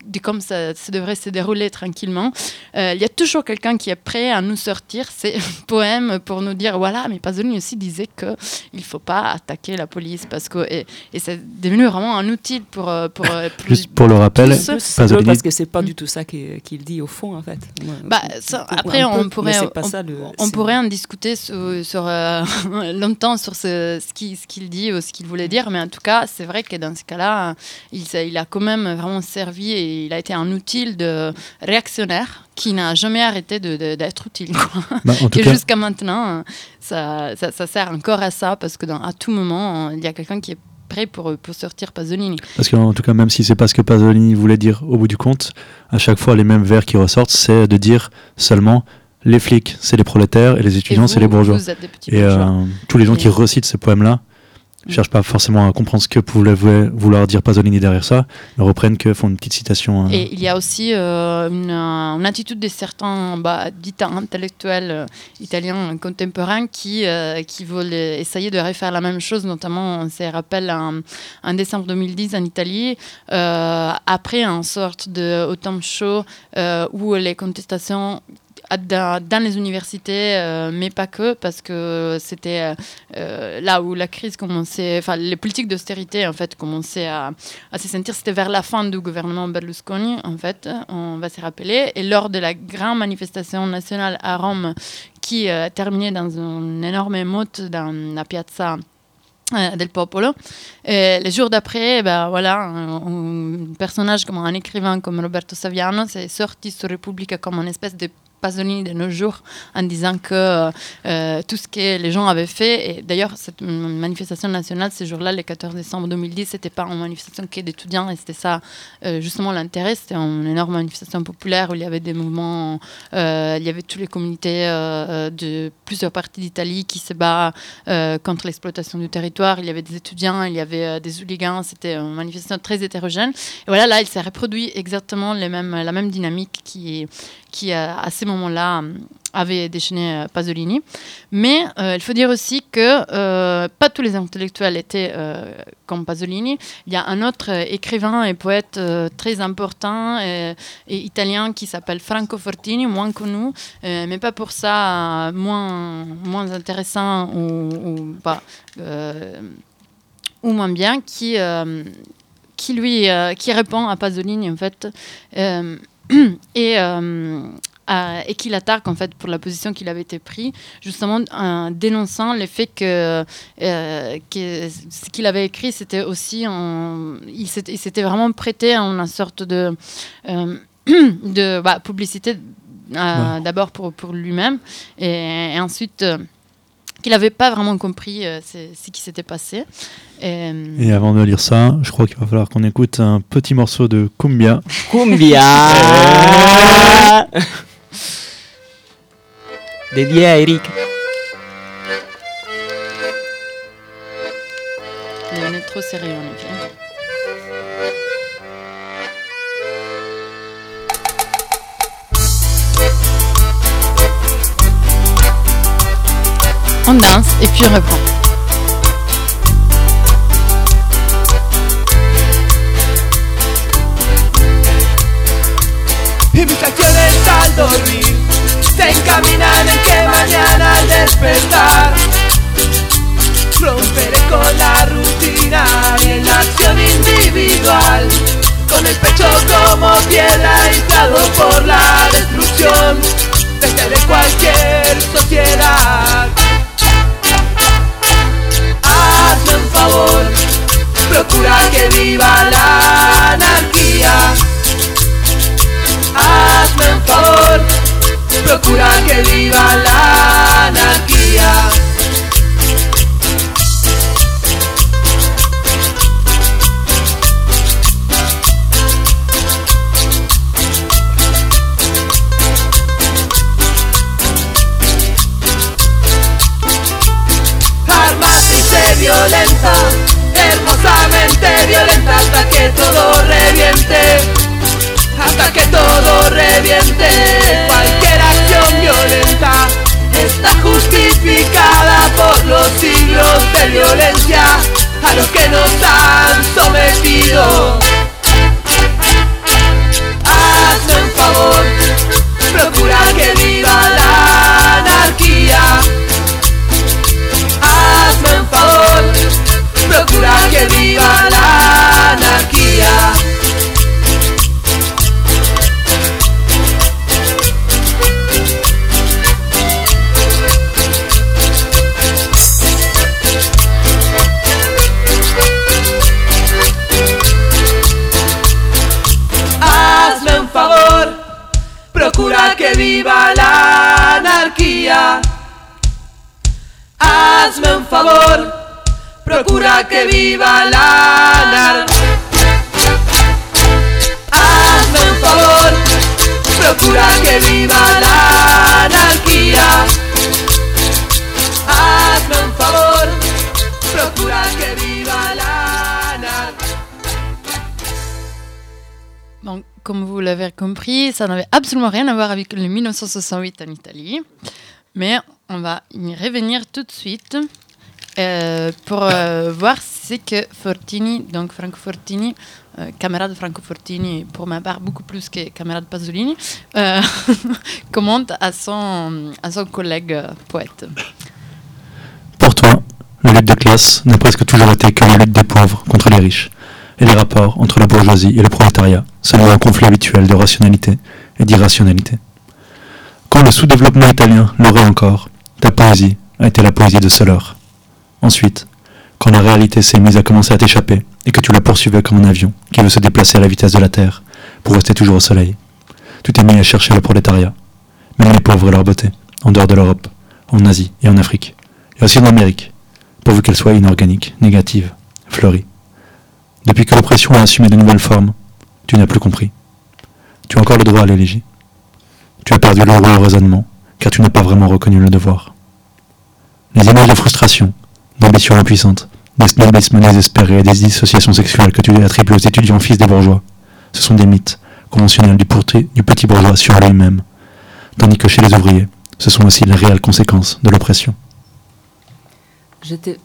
comme ça devrait se dérouler tranquillement. Il y a toujours quelqu'un qui est prêt à nous sortir ces poèmes pour nous dire voilà, mais Pasolini aussi disait qu'il ne faut pas attaquer la police parce que et c'est devenu vraiment un outil pour juste pour le rappel, Pasolini... parce que c'est pas du tout ça qu'il dit au fond en fait. Après on pourrait en discuter sur longtemps sur ce qu'il dit ou ce qu'il voulait dire, mais en tout cas c'est vrai que dans ce cas-là il a quand même vraiment servi et il a été un outil de réactionnaire qui n'a jamais arrêté d'être utile. Et jusqu'à maintenant, ça sert encore à ça, parce que à tout moment, il y a quelqu'un qui est prêt pour sortir Pasolini. Parce qu'en tout cas, même si c'est pas ce que Pasolini voulait dire au bout du compte, à chaque fois, les mêmes vers qui ressortent, c'est de dire seulement les flics, c'est les prolétaires, et les étudiants, c'est les bourgeois. Vous êtes des petits bourgeois. Tous les gens qui recitent ces poèmes-là, ne cherchent pas forcément à comprendre ce que pouvait vouloir dire Pasolini derrière ça, mais reprennent font une petite citation. Et il y a aussi une attitude de certains dits intellectuels italiens contemporains qui veulent essayer de refaire la même chose, notamment on se rappelle en décembre 2010 en Italie, après une sorte de autumn show où les contestations dans les universités, mais pas que, parce que c'était là où la crise commençait, enfin les politiques d'austérité en fait commençaient à se sentir. C'était vers la fin du gouvernement Berlusconi en fait, on va se rappeler, et lors de la grande manifestation nationale à Rome qui terminait dans une énorme émeute dans la piazza del Popolo. Et les jours d'après, un personnage comme un écrivain comme Roberto Saviano s'est sorti sur Repubblica comme une espèce de Pasolini de nos jours, en disant que tout ce que les gens avaient fait, et d'ailleurs cette manifestation nationale ce jour-là, le 14 décembre 2010, c'était pas une manifestation que d'étudiants, et c'était ça justement l'intérêt, c'était une énorme manifestation populaire où il y avait des mouvements, il y avait toutes les communautés de plusieurs parties d'Italie qui se battent contre l'exploitation du territoire, il y avait des étudiants, il y avait des hooligans, c'était une manifestation très hétérogène, et voilà, là il s'est reproduit exactement la même dynamique qui à ce moment-là avait déchaîné Pasolini. Mais il faut dire aussi que pas tous les intellectuels étaient comme Pasolini. Il y a un autre écrivain et poète très important et italien qui s'appelle Franco Fortini, moins connu, mais pas pour ça moins intéressant ou moins bien, qui répond à Pasolini en fait. Et qu'il attaque en fait pour la position qu'il avait été pris, justement en dénonçant le fait que ce qu'il avait écrit, c'était aussi il s'était vraiment prêté à une sorte de publicité d'abord pour lui-même et ensuite qu'il n'avait pas vraiment compris ce qui s'était passé. Et avant de lire ça, je crois qu'il va falloir qu'on écoute un petit morceau de Cumbia. Cumbia dédié à Eric. On est trop sérieux en effet. On danse et puis on reprend. Invitaciones al dormir se encaminan en que mañana al despertar romperé con la rutina y en la acción individual, con el pecho como piedra inflado por la destrucción de cualquier sociedad. Hazme un favor, procura que viva la anarquía. Hazme un favor, procura que viva la anarquía. Armate y sé violenta, hermosamente violenta hasta que todo reviente. Hasta que todo reviente. Cualquier acción violenta está justificada por los siglos de violencia a los que nos han sometido. que viva la anarquía. Hazme un favor, procura que viva la anarquía. Hazme un favor, procura que viva la anarquía. Hazme un favor, procura que viva la anarquía. Bon, comme vous l'avez compris, ça n'avait absolument rien à voir avec le 1968 en Italie. Mais on va y revenir tout de suite pour voir ce que Fortini, donc Franco Fortini, camarade Franco Fortini, pour ma part beaucoup plus que camarade Pasolini, commente à son collègue poète. Pour toi, la lutte des classes n'a presque toujours été que la lutte des pauvres contre les riches, et les rapports entre la bourgeoisie et le prolétariat, seulement un conflit habituel de rationalité et d'irrationalité. Quand le sous-développement italien l'aurait encore, ta poésie a été la poésie de Solor. Ensuite, quand la réalité s'est mise à commencer à t'échapper et que tu la poursuivais comme un avion qui veut se déplacer à la vitesse de la Terre pour rester toujours au soleil, tu t'es mis à chercher le prolétariat, même les pauvres et leur beauté, en dehors de l'Europe, en Asie et en Afrique, et aussi en Amérique, pourvu qu'elle soit inorganique, négative, fleurie. Depuis que l'oppression a assumé de nouvelles formes, tu n'as plus compris. Tu as encore le droit à l'élégie. Tu as perdu le droit au raisonnement, car tu n'as pas vraiment reconnu le devoir. Les images de frustration, d'ambition impuissante, des snobismes désespérés et des dissociations sexuelles que tu attribues aux étudiants fils des bourgeois, ce sont des mythes conventionnels du petit bourgeois sur lui-même, tandis que chez les ouvriers, ce sont aussi les réelles conséquences de l'oppression. J'étais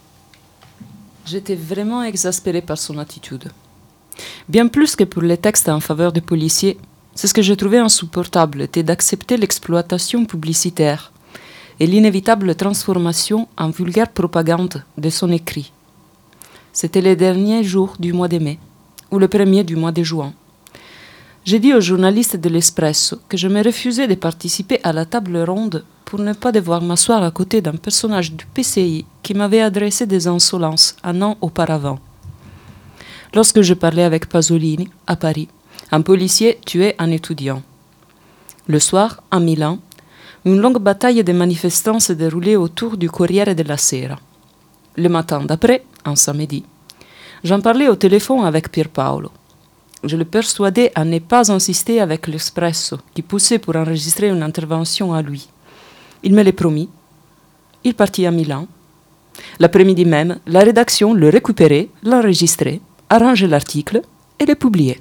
vraiment exaspérée par son attitude. Bien plus que pour les textes en faveur des policiers, c'est ce que je trouvais insupportable était d'accepter l'exploitation publicitaire et l'inévitable transformation en vulgaire propagande de son écrit. C'était les derniers jours du mois de mai, ou le premier du mois de juin. J'ai dit aux journalistes de l'Espresso que je me refusais de participer à la table ronde pour ne pas devoir m'asseoir à côté d'un personnage du PCI qui m'avait adressé des insolences un an auparavant. Lorsque je parlais avec Pasolini, à Paris, un policier tuait un étudiant. Le soir, à Milan, une longue bataille de manifestants se déroulait autour du Corriere della Sera. Le matin d'après, un samedi, j'en parlais au téléphone avec Pierpaolo. Je le persuadais à ne pas insister avec l'Espresso, qui poussait pour enregistrer une intervention à lui. Il me l'a promis. Il partit à Milan. L'après-midi même, la rédaction le récupérait, l'enregistrait, arrangeait l'article et le publiait.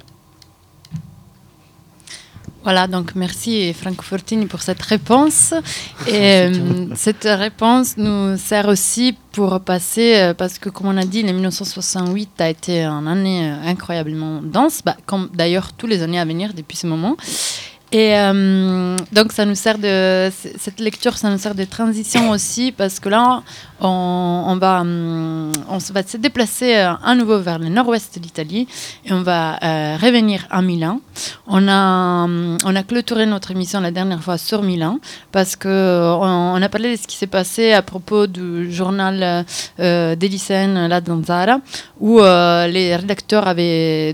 Voilà, donc merci Franco Fortini pour cette réponse. Et cette réponse nous sert aussi pour passer, parce que comme on a dit, le 1968 a été une année incroyablement dense, comme d'ailleurs tous les années à venir depuis ce moment. Et donc ça nous sert cette lecture, ça nous sert de transition aussi, parce que là, on va se déplacer à nouveau vers le nord-ouest de l'Italie et on va revenir à Milan. On a clôturé notre émission la dernière fois sur Milan parce qu'on a parlé de ce qui s'est passé à propos du journal d'Elisen La Zanzara, où les rédacteurs avaient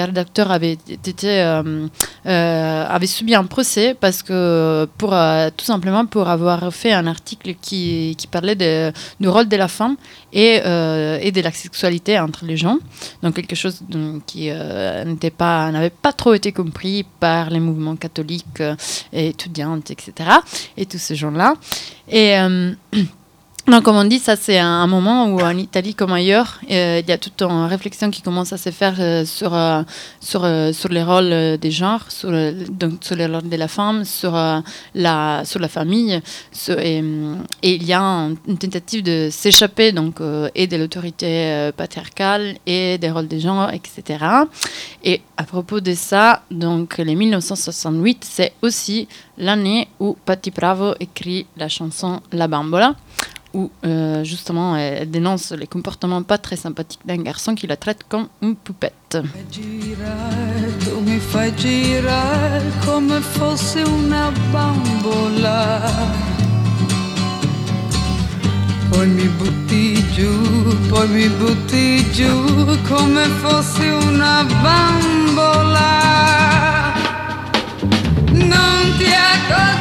subi un procès parce que tout simplement pour avoir fait un article qui parlait du rôle de la femme et de la sexualité entre les gens, donc quelque chose qui n'avait pas trop été compris par les mouvements catholiques et étudiantes, etc. et tous ces gens-là. Et donc, comme on dit, ça c'est un moment où en Italie comme ailleurs, il y a toute une réflexion qui commence à se faire sur les rôles des genres, sur les rôles de la femme, sur la famille, et il y a une tentative de s'échapper et de l'autorité patriarcale et des rôles des genres, etc. Et à propos de ça, donc les 1968, c'est aussi l'année où Patti Bravo écrit la chanson La Bambola, où justement elle dénonce les comportements pas très sympathiques d'un garçon qui la traite comme une poupette. Tu mi fai girare come fosse una bambola, poi mi butti giù come fosse una bambola. Non ti accorgi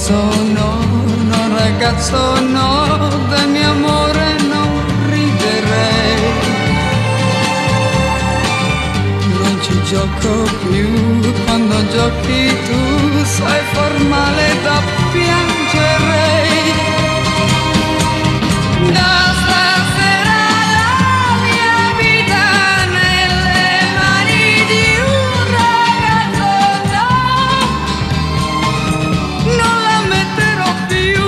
ragazzo no, del mio amore non riderei. Non ci gioco più, quando giochi tu sei formale da piangerei. Da stasera la mia vita nelle mani di un ragazzo no, non la metterò più.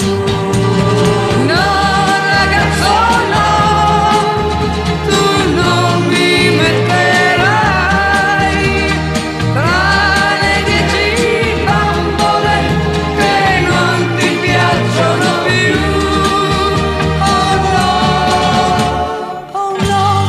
No ragazzo no, tu non mi metterai tra le 10 bambole che non ti piacciono più. Oh no, oh no.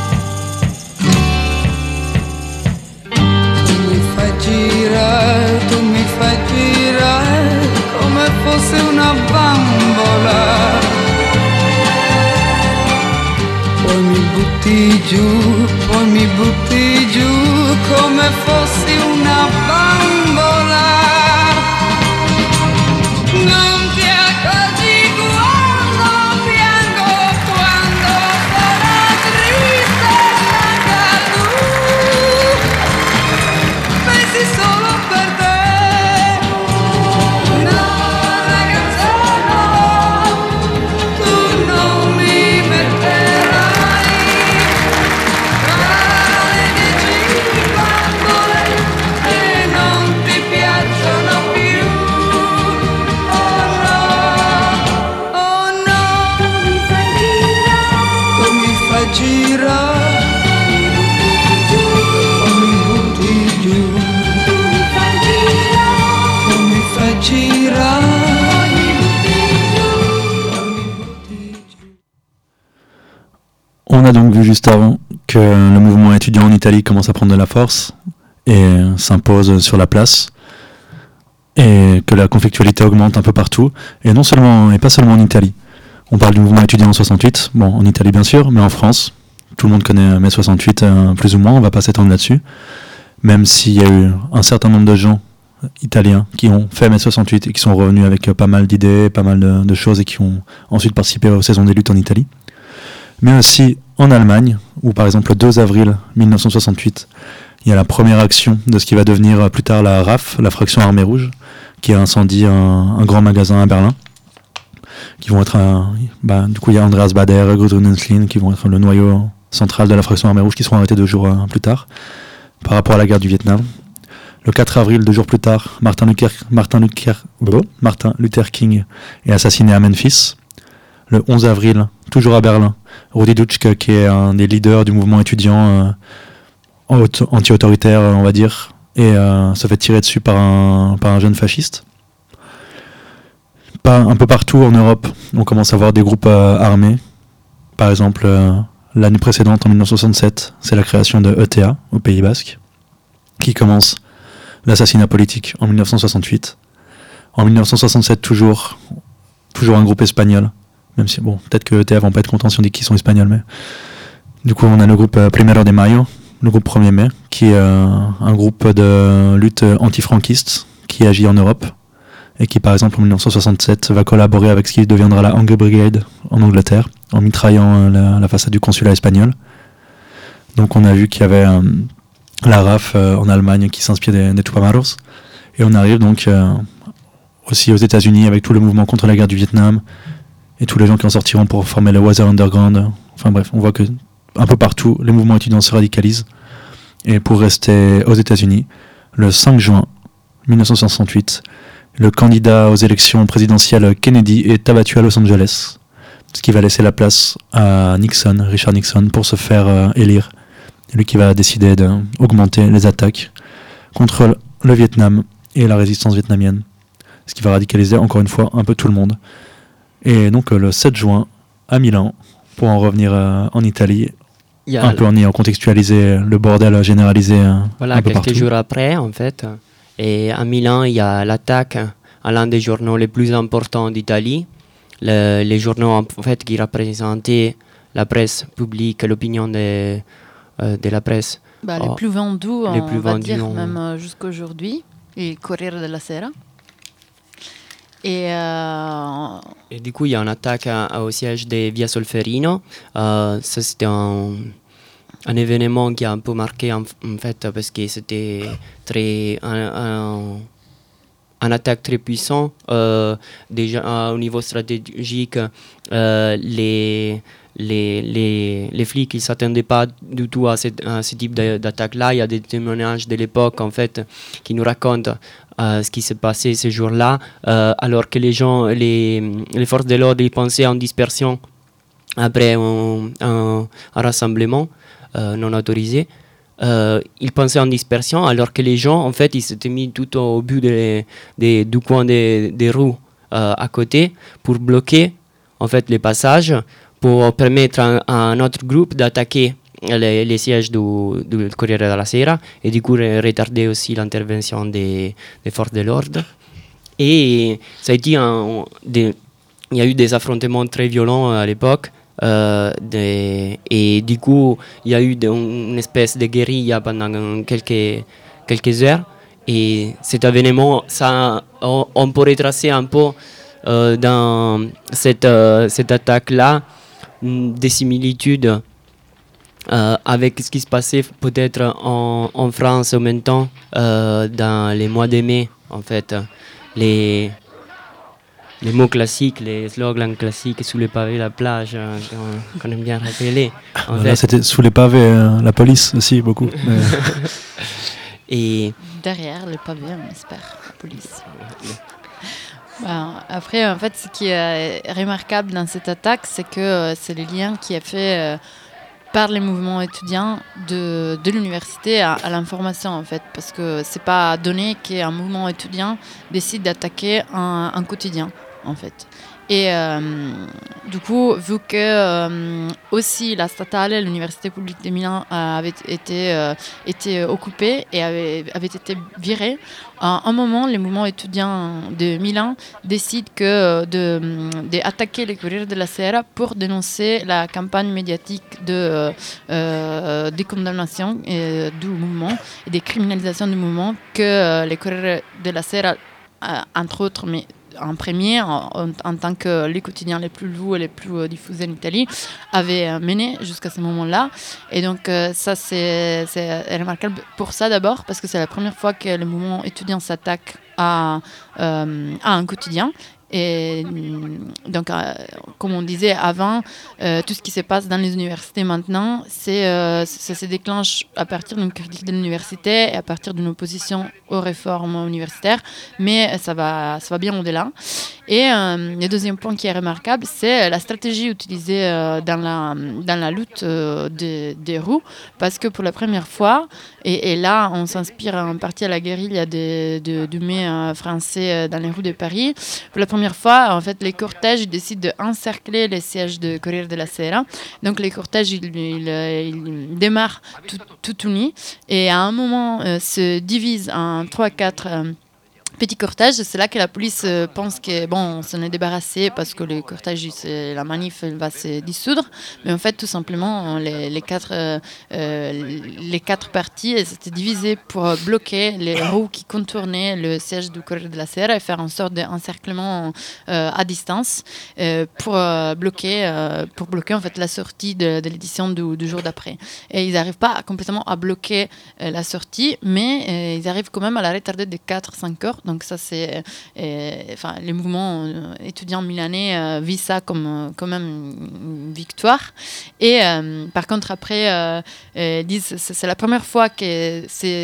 Tu mi fai girare come fosse una bambola. Poi mi butti giù come fossi una bambola. Non ti accorgi quando piango, quando sono triste anche tu. Pensi solo per te. No ragazzo no, tu non mi metterai tra le 10 bambole che non ti piacciono più. Oh no, tu mi fai girare, o mi butti giù, o mi fai girare. On a donc vu juste avant que le mouvement étudiant en Italie commence à prendre de la force et s'impose sur la place, et que la conflictualité augmente un peu partout, et pas seulement en Italie. On parle du mouvement étudiant en 68, bon, en Italie bien sûr, mais en France, tout le monde connaît mai 68 plus ou moins, on va pas s'étendre là-dessus, même s'il y a eu un certain nombre de gens italiens qui ont fait mai 68 et qui sont revenus avec pas mal d'idées, pas mal de choses, et qui ont ensuite participé aux saisons des luttes en Italie. Mais aussi en Allemagne, où par exemple le 2 avril 1968, il y a la première action de ce qui va devenir plus tard la RAF, la fraction armée rouge, qui a incendié un grand magasin à Berlin, qui vont être du coup il y a Andreas Bader, Gudrun Ensslin, qui vont être le noyau central de la fraction armée rouge, qui seront arrêtés 2 jours plus tard, par rapport à la guerre du Vietnam. Le 4 avril, 2 jours plus tard, Martin Luther King est assassiné à Memphis. Le 11 avril, toujours à Berlin, Rudi Dutschke, qui est un des leaders du mouvement étudiant anti-autoritaire, on va dire, et se fait tirer dessus par un jeune fasciste. Un peu partout en Europe, on commence à voir des groupes armés. Par exemple, l'année précédente, en 1967, c'est la création de ETA, au Pays Basque, qui commence l'assassinat politique en 1968. En 1967, toujours un groupe espagnol. Même si, bon, peut-être que ETA vont pas être contents si on dit qu'ils sont espagnols, mais... Du coup, on a le groupe Primero de Mayo, le groupe 1er mai, qui est un groupe de lutte antifranquiste qui agit en Europe, et qui, par exemple, en 1967, va collaborer avec ce qui deviendra la Hunger Brigade en Angleterre, en mitraillant la façade du consulat espagnol. Donc on a vu qu'il y avait la RAF en Allemagne qui s'inspire des Tupamaros, et on arrive donc aussi aux États-Unis avec tout le mouvement contre la guerre du Vietnam, et tous les gens qui en sortiront pour former le Weather Underground. Enfin bref, on voit que un peu partout, les mouvements étudiants se radicalisent. Et pour rester aux États-Unis, le 5 juin 1968, le candidat aux élections présidentielles Kennedy est abattu à Los Angeles, ce qui va laisser la place à Richard Nixon, pour se faire élire. Lui qui va décider d'augmenter les attaques contre le Vietnam et la résistance vietnamienne, ce qui va radicaliser encore une fois un peu tout le monde. Et donc le 7 juin, à Milan, pour en revenir en Italie, un peu en ayant contextualisé le bordel généralisé voilà, un peu partout. Quelques jours après, en fait, et à Milan, il y a l'attaque à l'un des journaux les plus importants d'Italie. Les journaux en fait, qui représentaient la presse publique, l'opinion de la presse. Les plus vendus, on va dire, même jusqu'à aujourd'hui, et Corriere della Sera. Et du coup, il y a une attaque au siège de Via Solferino. Ça, c'était un événement qui a un peu marqué, en fait, parce que c'était un attaque très puissant. Déjà, au niveau stratégique, les flics ne s'attendaient pas du tout à ce type d'attaque-là. Il y a des témoignages de l'époque, en fait, qui nous racontent ce qui s'est passé ces jours-là, alors que les forces de l'ordre ils pensaient en dispersion après un rassemblement non autorisé. Ils pensaient en dispersion, alors que les gens, en fait, ils s'étaient mis tout au but du coin des rues à côté pour bloquer, en fait, les passages, pour permettre à un autre groupe d'attaquer les sièges du Corriere della Sera et du coup retarder aussi l'intervention des forces de l'ordre. Et ça a été il y a eu des affrontements très violents à l'époque. Et du coup, il y a eu une espèce de guérilla pendant quelques heures. Et cet événement, on pourrait tracer un peu dans cette attaque-là des similitudes avec ce qui se passait peut-être en France en même temps dans les mois de mai, en fait. Les mots classiques, les slogans classiques, sous les pavés, la plage, qu'on aime bien rappeler. Là, c'était sous les pavés, la police aussi, beaucoup. Et derrière les pavés, on espère, la police. Après, en fait, ce qui est remarquable dans cette attaque, c'est que c'est le lien qui est fait par les mouvements étudiants de l'université à l'information, en fait, parce que c'est pas donné qu'un mouvement étudiant décide d'attaquer un quotidien, en fait. Et du coup, vu que aussi la Statale, l'université publique de Milan, avait été occupée et avait été virée, à un moment, les mouvements étudiants de Milan décident d'attaquer les Corriere della Sera pour dénoncer la campagne médiatique de condamnation du mouvement et des criminalisations du mouvement que les Corriere della Sera, entre autres, mais en premier, en tant que les quotidiens les plus lus et les plus diffusés en Italie, avaient mené jusqu'à ce moment-là. Et donc ça, c'est remarquable pour ça d'abord, parce que c'est la première fois que le mouvement étudiant s'attaque à un quotidien. Et donc, comme on disait avant, tout ce qui se passe dans les universités maintenant, ça se déclenche à partir d'une critique de l'université et à partir d'une opposition aux réformes universitaires, mais ça va bien au-delà. Et le deuxième point qui est remarquable, c'est la stratégie utilisée dans la lutte des rues, parce que pour la première fois, et là on s'inspire en partie à la guérilla du mai français dans les rues de Paris, pour la première fois, en fait, les cortèges décident d'encercler les sièges de Corriere della Sera. Donc les cortèges, ils démarrent tout unis et à un moment se divisent en 3-4 petit cortège. C'est là que la police pense que on s'en est débarrassé parce que le cortège, la manif va se dissoudre. Mais en fait, tout simplement, les quatre parties s'étaient divisées pour bloquer les roues qui contournaient le siège du Corriere della Sera et faire une sorte d'encerclement à distance pour bloquer en fait la sortie de l'édition du jour d'après. Et ils n'arrivent pas complètement à bloquer la sortie, mais ils arrivent quand même à la retarder de 4-5 heures. Donc ça, c'est... les mouvements étudiants milanais vivent ça comme même une victoire. Et par contre, après, disent c'est la première fois que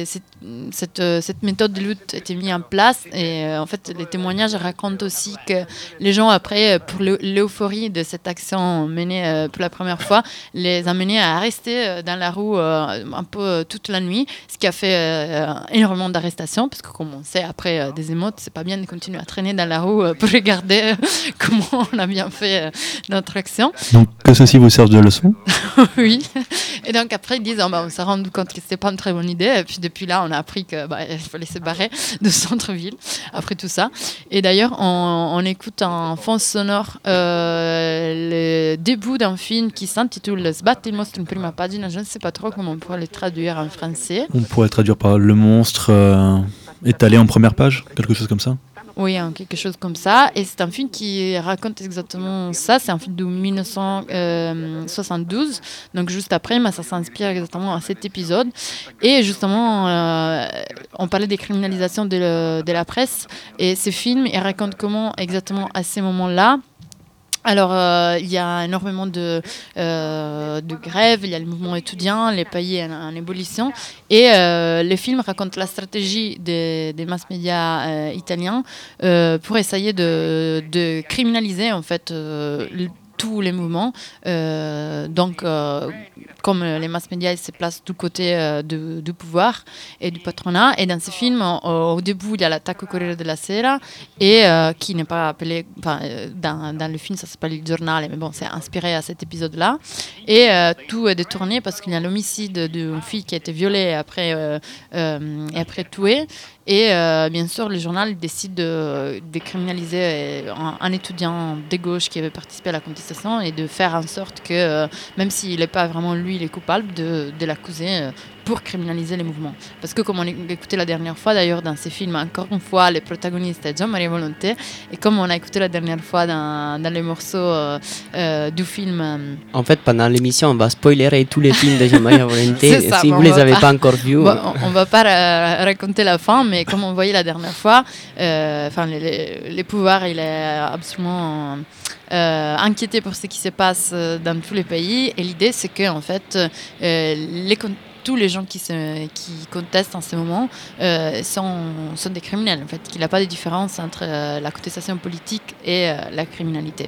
cette méthode de lutte était mise en place. Et en fait, les témoignages racontent aussi que les gens, après, pour l'euphorie de cette action menée pour la première fois, les a menés à rester dans la rue un peu toute la nuit, ce qui a fait énormément d'arrestations, parce que comme on sait, après des émeutes, c'est pas bien de continuer à traîner dans la rue pour regarder comment on a bien fait notre action. Donc que ceci vous serve de leçon. Oui. Et donc après ils disent on s'est rendu compte que c'était pas une très bonne idée, et puis depuis là on a appris que il fallait se barrer de centre-ville après tout ça. Et d'ailleurs on écoute en fond sonore le début d'un film qui s'intitule Sbatti il mostro in prima pagina. Je ne sais pas trop comment on pourrait le traduire en français. On pourrait traduire par le monstre étalé en première page, quelque chose comme ça. Oui, quelque chose comme ça. Et c'est un film qui raconte exactement ça. C'est un film de 1972. Donc juste après, mais ça s'inspire exactement à cet épisode. Et justement, on parlait des criminalisations de la presse. Et ce film, il raconte comment exactement à ces moments-là. Alors, il y a énormément de grèves, il y a le mouvement étudiant, les pays en ébullition. Et le film raconte la stratégie des mass médias italiens pour essayer de criminaliser, en fait, tous les mouvements. Donc, comme les mass médias ils se placent du côté du pouvoir et du patronat. Et dans ce film, au début, il y a l'attaque au Corriere della Sera, et qui n'est pas appelé... Dans le film, ça s'appelle Il Giornale, mais bon, c'est inspiré à cet épisode-là. Et tout est détourné parce qu'il y a l'homicide d'une fille qui a été violée et après tuée. Et bien sûr, le journal décide de criminaliser un étudiant de gauche qui avait participé à la contestation et de faire en sorte que, même s'il n'est pas vraiment lui les coupables, de l'accuser pour criminaliser les mouvements. Parce que comme on a écouté la dernière fois, d'ailleurs, dans ces films, encore une fois, le protagoniste est Gian-Maria Volonté. Et comme on a écouté la dernière fois dans les morceaux du film... En fait, pendant l'émission, on va spoiler tous les films de Gian-Maria Volonté. Ça, si vous ne les avez pas encore vus... Bon, on ne va pas raconter la fin, mais comme on voyait la dernière fois, les pouvoirs, il est absolument... inquiété pour ce qui se passe dans tous les pays. Et l'idée, c'est que en fait, tous les gens qui contestent en ce moment sont des criminels. En fait, qu'il n'y a pas de différence entre la contestation politique et la criminalité.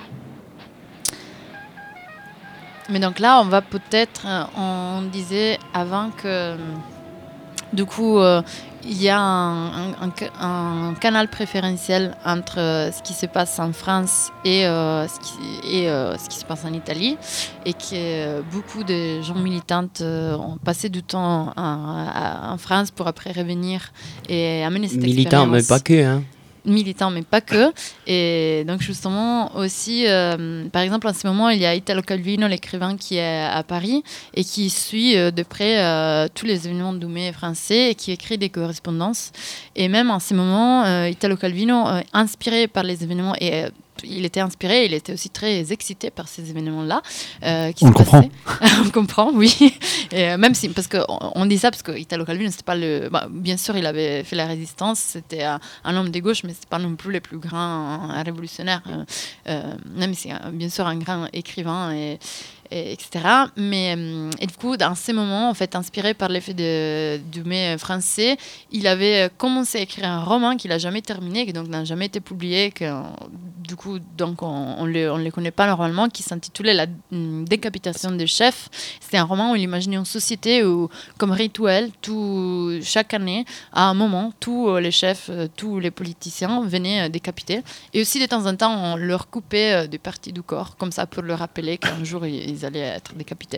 Mais donc là, on va peut-être, on disait avant que du coup, il y a un canal préférentiel entre ce qui se passe en France et ce qui se passe en Italie, et que beaucoup de gens militantes ont passé du temps en France pour après revenir et amener cette expérience. Militants, mais pas que, hein. Militants, mais pas que. Et donc, justement, aussi, par exemple, en ce moment, il y a Italo Calvino, l'écrivain, qui est à Paris et qui suit de près tous les événements du mai français et qui écrit des correspondances. Et même en ce moment, Italo Calvino, inspiré par les événements, et il était inspiré, il était aussi très excité par ces événements-là. On le comprend. On comprend, oui. Et même si, parce qu'on dit ça parce que Italo Calvino, c'était pas le. Bah, bien sûr, il avait fait la résistance, c'était un homme de gauche, mais c'était pas non plus le plus grand révolutionnaire. Même si, bien sûr, un grand écrivain etc. Mais et du coup, dans ces moments, en fait, inspiré par l'effet du mai français, il avait commencé à écrire un roman qu'il n'a jamais terminé, qui donc n'a jamais été publié, que du coup, donc on les connaît pas normalement, qui s'intitulait La décapitation des chefs. C'était un roman où il imaginait une société où, comme rituel, chaque année, à un moment, tous les chefs, tous les politiciens venaient décapiter. Et aussi, de temps en temps, on leur coupait des parties du corps, comme ça, pour leur rappeler qu'un jour, ils allaient être décapités.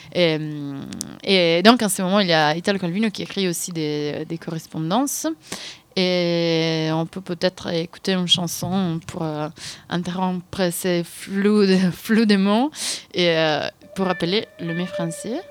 Et donc, en ce moment, il y a Italo Calvino qui écrit aussi des correspondances. Et on peut peut-être écouter une chanson pour interrompre ces flous de mots et pour rappeler le mai français.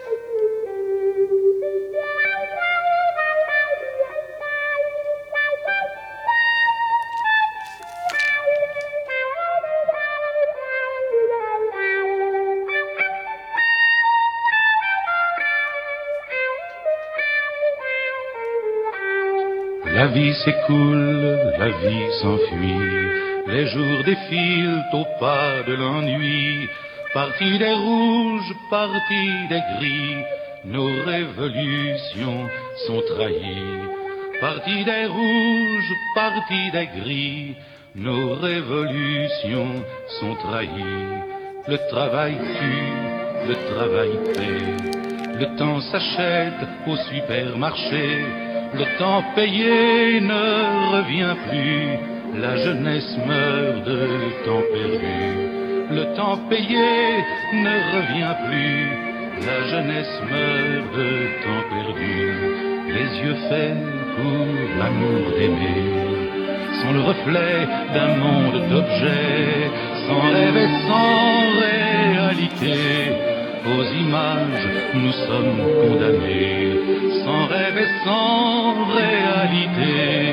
La vie s'écoule, la vie s'enfuit, les jours défilent au pas de l'ennui. Parti des rouges, parti des gris, nos révolutions sont trahies. Parti des rouges, parti des gris, nos révolutions sont trahies. Le travail tue, le travail paie, le temps s'achète au supermarché. Le temps payé ne revient plus, la jeunesse meurt de temps perdu. Le temps payé ne revient plus, la jeunesse meurt de temps perdu. Les yeux faits pour l'amour d'aimer sont le reflet d'un monde d'objets, sans rêve et sans réalité. Aux images, nous sommes condamnés, sans rêve et sans réalité.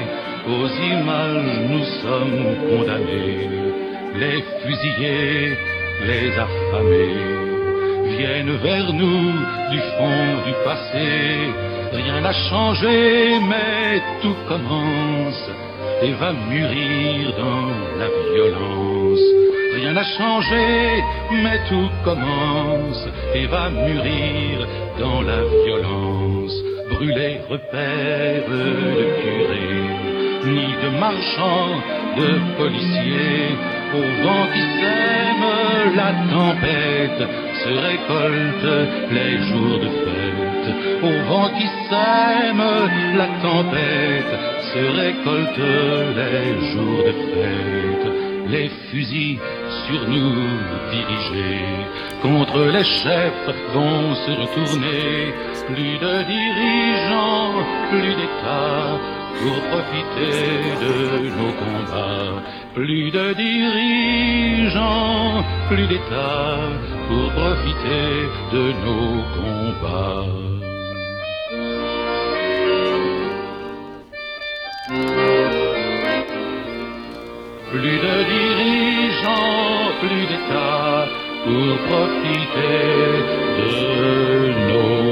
aux images nous sommes condamnés. Les fusillés, les affamés viennent vers nous du fond du passé. Rien n'a changé, mais tout commence et va mûrir dans la violence. Rien n'a changé, mais tout commence et va mûrir dans la violence. Brûler repères de curés, ni de marchands, de policiers. Au vent qui sème la tempête se récolte les jours de fête. Au vent qui sème la tempête se récolte les jours de fête. Les fusils sur nous dirigés contre les chefs vont se retourner. Plus de dirigeants, plus d'États pour profiter de nos combats. Plus de dirigeants, plus d'États pour profiter de nos combats. Plus de dirigeants, plus d'États pour profiter de nos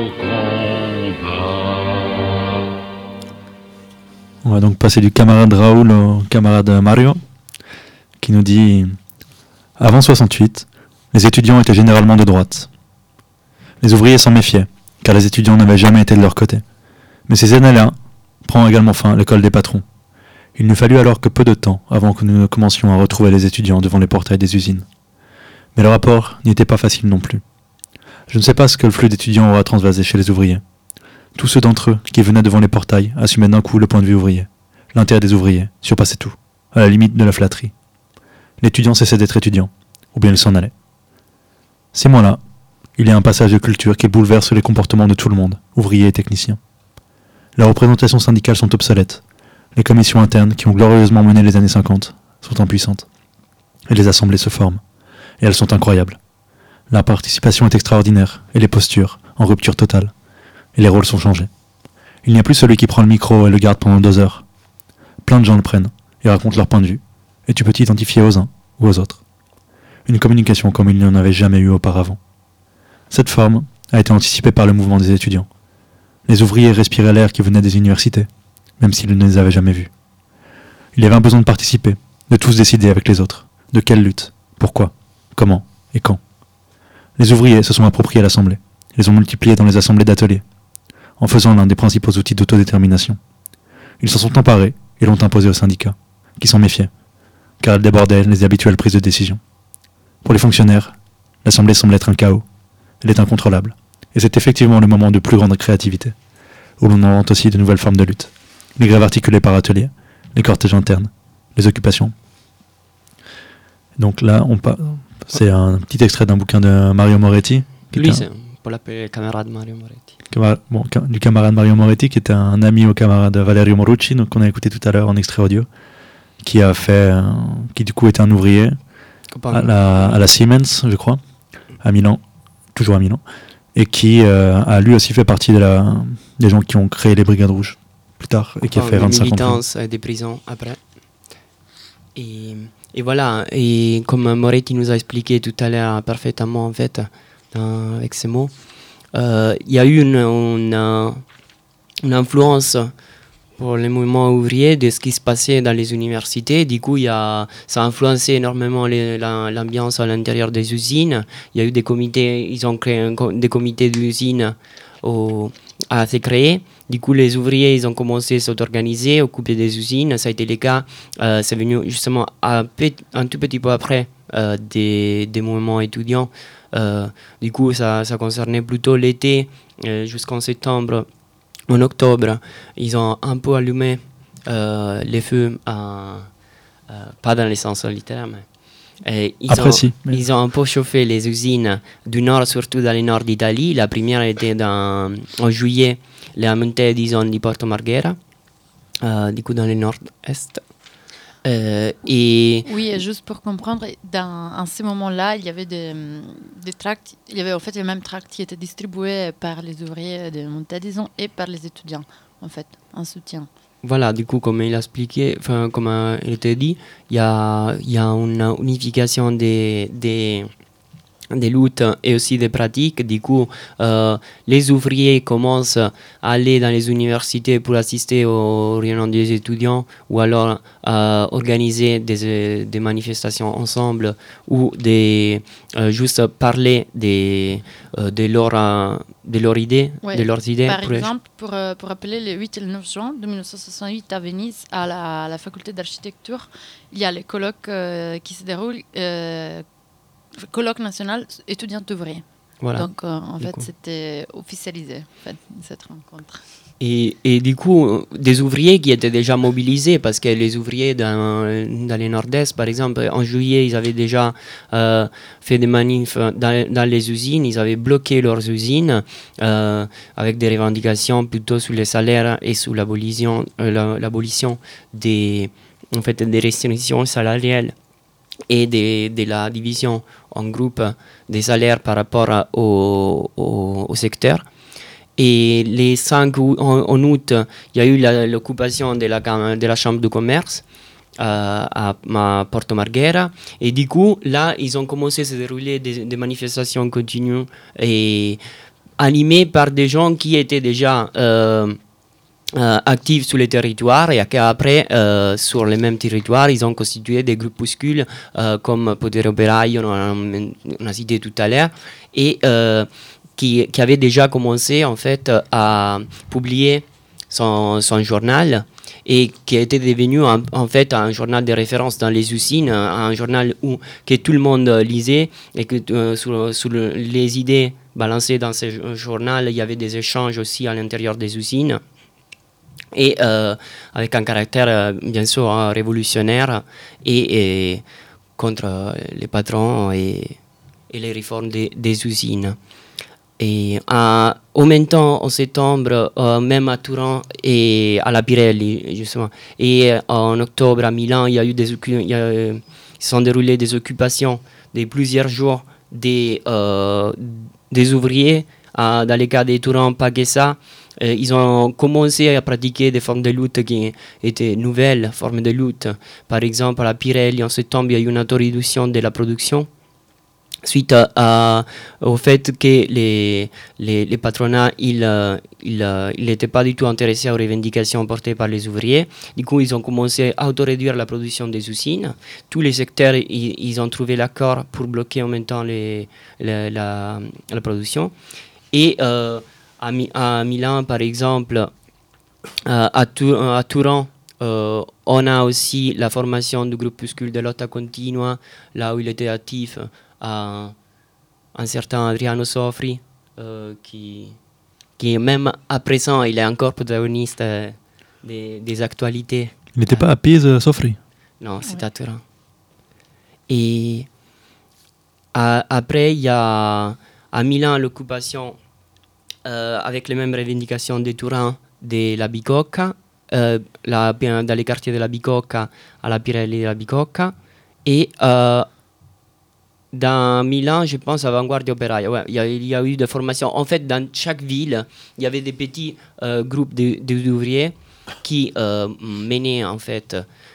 combats. On va donc passer du camarade Raoul au camarade Mario, qui nous dit « Avant 68, les étudiants étaient généralement de droite. Les ouvriers s'en méfiaient, car les étudiants n'avaient jamais été de leur côté. Mais ces années-là prend également fin l'école des patrons. Il ne fallut alors que peu de temps avant que nous ne commencions à retrouver les étudiants devant les portails des usines. Mais le rapport n'y était pas facile non plus. Je ne sais pas ce que le flux d'étudiants aura transvasé chez les ouvriers. Tous ceux d'entre eux qui venaient devant les portails assumaient d'un coup le point de vue ouvrier. L'intérêt des ouvriers surpassait tout, à la limite de la flatterie. L'étudiant cessait d'être étudiant, ou bien il s'en allait. Ces mois-là, il y a un passage de culture qui bouleverse les comportements de tout le monde, ouvriers et techniciens. Les représentations syndicales sont obsolètes. Les commissions internes qui ont glorieusement mené les années 50 sont impuissantes. Et les assemblées se forment. Et elles sont incroyables. La participation est extraordinaire, et les postures en rupture totale. Et les rôles sont changés. Il n'y a plus celui qui prend le micro et le garde pendant 2 heures. Plein de gens le prennent et racontent leur point de vue, et tu peux t'identifier aux uns ou aux autres. Une communication comme il n'y en avait jamais eu auparavant. Cette forme a été anticipée par le mouvement des étudiants. Les ouvriers respiraient l'air qui venait des universités, même s'ils ne les avaient jamais vus. Il y avait un besoin de participer, de tous décider avec les autres, de quelle lutte, pourquoi, comment et quand. Les ouvriers se sont appropriés l'assemblée, les ont multipliés dans les assemblées d'ateliers, en faisant l'un des principaux outils d'autodétermination. Ils s'en sont emparés et l'ont imposé aux syndicats, qui s'en méfiaient, car elle débordait les habituelles prises de décision. Pour les fonctionnaires, l'assemblée semble être un chaos. Elle est incontrôlable, et c'est effectivement le moment de plus grande créativité, où l'on invente aussi de nouvelles formes de lutte. Les grèves articulées par ateliers, les cortèges internes, les occupations. Donc là, c'est un petit extrait d'un bouquin de Mario Moretti. Lui, c'est pour l'appeler le camarade Mario Moretti. Du camarade Mario Moretti, qui était un ami au camarade Valerio Morucci, donc qu'on a écouté tout à l'heure en extrait audio, qui du coup était un ouvrier à la Siemens, je crois, à Milan, toujours à Milan, et qui a lui aussi fait partie des gens qui ont créé les Brigades Rouges plus tard, et qui a fait 25 ans. Militance des prisons après. Et voilà, et comme Moretti nous a expliqué tout à l'heure parfaitement en fait, avec ces mots, il y a eu une influence pour les mouvements ouvriers de ce qui se passait dans les universités. Du coup, ça a influencé énormément l'ambiance à l'intérieur des usines. Il y a eu des comités, ils ont créé des comités d'usines à se créer. Du coup, les ouvriers, ils ont commencé à s'organiser, occuper des usines. Ça a été le cas, c'est venu justement un tout petit peu après des mouvements étudiants. Du coup, ça concernait plutôt l'été, jusqu'en septembre. En octobre, ils ont un peu allumé les feux, pas dans le sens littéraire, mais ils ont un peu chauffé les usines du nord, surtout dans le nord d'Italie. La première était en juillet, la montée, disons, di Porto Marghera, du coup dans le nord-est. Oui, et juste pour comprendre, en ce moment-là, il y avait des tracts, il y avait en fait les mêmes tracts qui étaient distribués par les ouvriers de Montée, disons, et par les étudiants. en fait, un soutien. Voilà, du coup, comme il a expliqué, enfin, comme il était dit, il y a une unification des luttes et aussi des pratiques. Du coup, les ouvriers commencent à aller dans les universités pour assister aux réunions des étudiants ou alors organiser des manifestations ensemble ou juste parler de leurs idées. Ouais. De leurs idées. Par exemple, pour rappeler le 8 et le 9 juin 1968 à Venise, à la faculté d'architecture, il y a les colloques qui se déroulent. Colloque national étudiant ouvrier. Voilà. Donc en fait c'était officialisé cette rencontre. Et du coup, des ouvriers qui étaient déjà mobilisés, parce que les ouvriers dans les Nord-Est, par exemple, en juillet, ils avaient déjà fait des manifs dans les usines, ils avaient bloqué leurs usines avec des revendications plutôt sur les salaires et sur l'abolition des restrictions salariales et de la division en groupe des salaires par rapport au secteur. Et les 5 en août, il y a eu l'occupation de la chambre de commerce à Porto Marghera. Et du coup, là, ils ont commencé à se dérouler des manifestations continues et animées par des gens qui étaient déjà actifs sur les territoires et qu'après, sur les mêmes territoires, ils ont constitué des groupuscules comme Potere Operaio, on a cité tout à l'heure, et qui avait déjà commencé en fait à publier son journal et qui a été devenu en fait un journal de référence dans les usines, un journal que tout le monde lisait et que sur les idées balancées dans ce journal, il y avait des échanges aussi à l'intérieur des usines. Et avec un caractère bien sûr révolutionnaire et contre les patrons et les réformes des usines. Et en même temps, en septembre, même à Turin et à la Pirelli, justement, et en octobre à Milan, il y a eu se sont déroulées des occupations de plusieurs jours des ouvriers. Dans les cas de Turin, pas que ça. Ils ont commencé à pratiquer des formes de lutte qui étaient nouvelles formes de lutte. Par exemple, à la Pirelli, en septembre, il y a eu une réduction de la production suite au fait que les patronats ils n'étaient pas du tout intéressés aux revendications portées par les ouvriers. Du coup, ils ont commencé à auto-réduire la production des usines. Tous les secteurs, ils ont trouvé l'accord pour bloquer en même temps la production. Et à Milan, par exemple, à Turin, on a aussi la formation du groupuscule de lotta continua, là où il était actif un certain Adriano Sofri, qui même à présent, il est encore protagoniste des actualités. Il n'était pas à Pise, Sofri? Non, c'est à Turin. Et après, il y a à Milan l'occupation avec les mêmes revendications de Turin de la Bicocca, dans les quartiers de la Bicocca à la Pirelli de la Bicocca. Et dans Milan, je pense à Avanguardia Operaia. Ouais, il y a eu des formations. En fait, dans chaque ville, il y avait des petits groupes d'ouvriers qui menaient, en fait,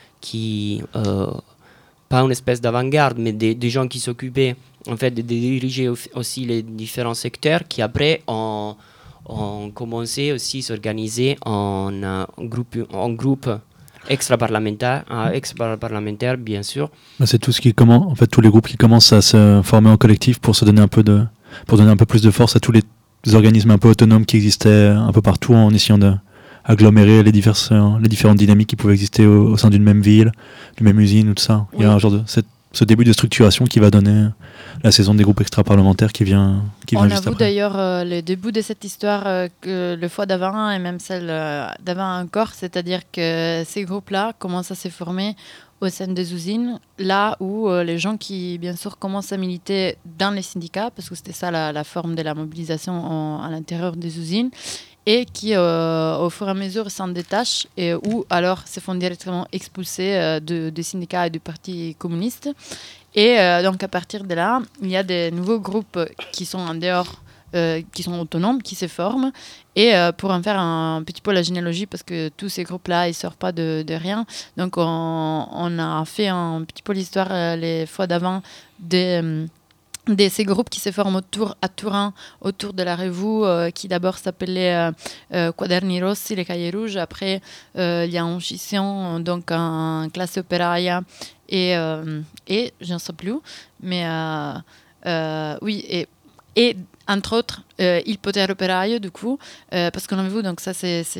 pas une espèce d'avant-garde, mais des gens qui s'occupaient, en fait, de diriger aussi les différents secteurs, qui après ont commencé aussi à s'organiser en groupe extra-parlementaire, bien sûr. C'est tout ce qui commence, en fait, tous les groupes qui commencent à se former en collectif pour donner un peu plus de force à tous les organismes un peu autonomes qui existaient un peu partout, en essayant d'agglomérer les différentes dynamiques qui pouvaient exister au sein d'une même ville, d'une même usine ou tout ça. Oui. Il y a un genre de ce début de structuration qui va donner la saison des groupes extra-parlementaires qui vient juste après. On avoue d'ailleurs le début de cette histoire le fois d'avant et même celle d'avant encore, c'est-à-dire que ces groupes-là commencent à se former au sein des usines, là où les gens qui, bien sûr, commencent à militer dans les syndicats, parce que c'était ça la forme de la mobilisation à l'intérieur des usines, et qui, au fur et à mesure, s'en détachent ou alors se font directement expulser des syndicats et du Parti communiste. Et donc, à partir de là, il y a des nouveaux groupes qui sont en dehors qui sont autonomes, qui se forment. Et pour en faire un petit peu la généalogie, parce que tous ces groupes-là, ils ne sortent pas de rien. Donc, on a fait un petit peu l'histoire les fois d'avant de ces groupes qui se forment à Turin, autour de la revue, qui d'abord s'appelait Quaderni Rossi, les cahiers rouges. Après, il y a en scission, donc en classe operaia et je ne sais plus. Mais oui, et entre autres, Il Potere Operaio, du coup, parce qu'on a vu, donc ça, cette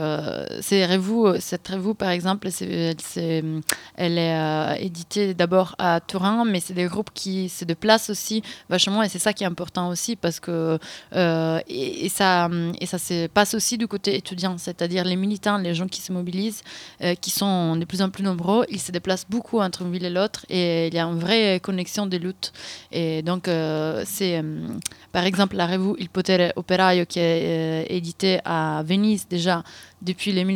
revue, par exemple, elle est éditée d'abord à Turin, mais c'est des groupes qui se déplacent aussi vachement, et c'est ça qui est important aussi, parce que et ça se passe aussi du côté étudiant, c'est-à-dire les militants, les gens qui se mobilisent, qui sont de plus en plus nombreux, ils se déplacent beaucoup entre une ville et l'autre, et il y a une vraie connexion des luttes. Et donc, c'est par exemple la revue Il Potere Operaio qui est éditée à Venise déjà depuis les